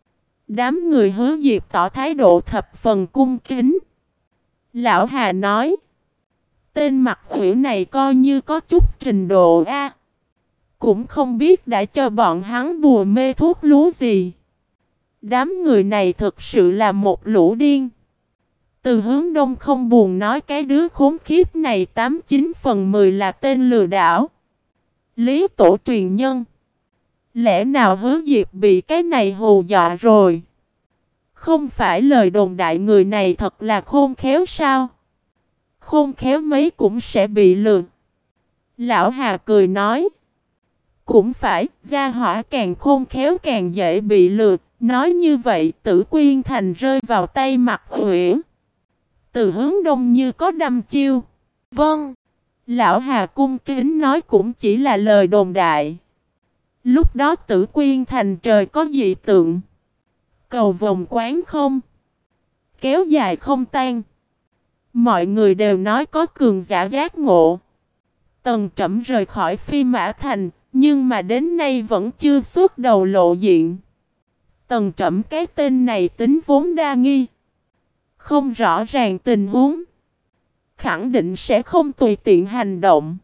S1: Đám người Hứa Diệp tỏ thái độ thập phần cung kính. Lão Hà nói, tên Mặt Uyển này coi như có chút trình độ a, cũng không biết đã cho bọn hắn bùa mê thuốc lú gì. Đám người này thực sự là một lũ điên. Từ Hướng Đông không buồn nói cái đứa khốn khiếp này tám chín phần mười là tên lừa đảo. Lý Tổ truyền nhân. Lẽ nào Hứa Diệp bị cái này hù dọa rồi? Không phải lời đồn đại người này thật là khôn khéo sao? Khôn khéo mấy cũng sẽ bị lừa. Lão Hà cười nói, cũng phải, gia hỏa càng khôn khéo càng dễ bị lừa. Nói như vậy Tử Quyên Thành rơi vào tay Mặt Uyển. Từ Hướng Đông như có đăm chiêu. Vâng. Lão Hà cung kính nói cũng chỉ là lời đồn đại. Lúc đó Tử Quyên Thành trời có dị tượng. Cầu vồng quán không, kéo dài không tan. Mọi người đều nói có cường giả giác ngộ. Tần Trẩm rời khỏi Phi Mã Thành, nhưng mà đến nay vẫn chưa xuất đầu lộ diện. Tần Trẩm cái tên này tính vốn đa nghi, không rõ ràng tình huống, khẳng định sẽ không tùy tiện hành động.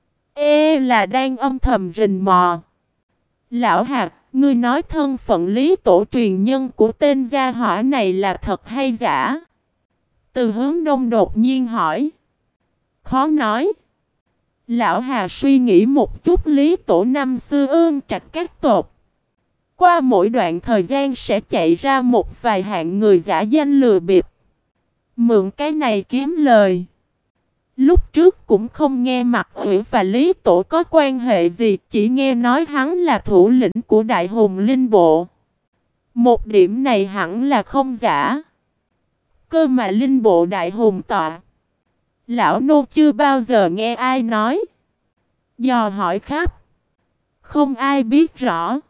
S1: Ê là đang âm thầm rình mò. Lão Hạt, ngươi nói thân phận Lý Tổ truyền nhân của tên gia hỏa này là thật hay giả? Từ Hướng Đông đột nhiên hỏi. Khó nói. Lão Hà suy nghĩ một chút, Lý Tổ năm xưa ương trạch các tộc. Qua mỗi đoạn thời gian sẽ chạy ra một vài hạng người giả danh lừa bịp, mượn cái này kiếm lời. Lúc trước cũng không nghe Mặt Uyển và Lý Tổ có quan hệ gì, chỉ nghe nói hắn là thủ lĩnh của Đại Hùng Linh Bộ. Một điểm này hẳn là không giả. Cơ mà Linh Bộ Đại Hùng tọa, lão nô chưa bao giờ nghe ai nói. Dò hỏi khắp, không ai biết rõ.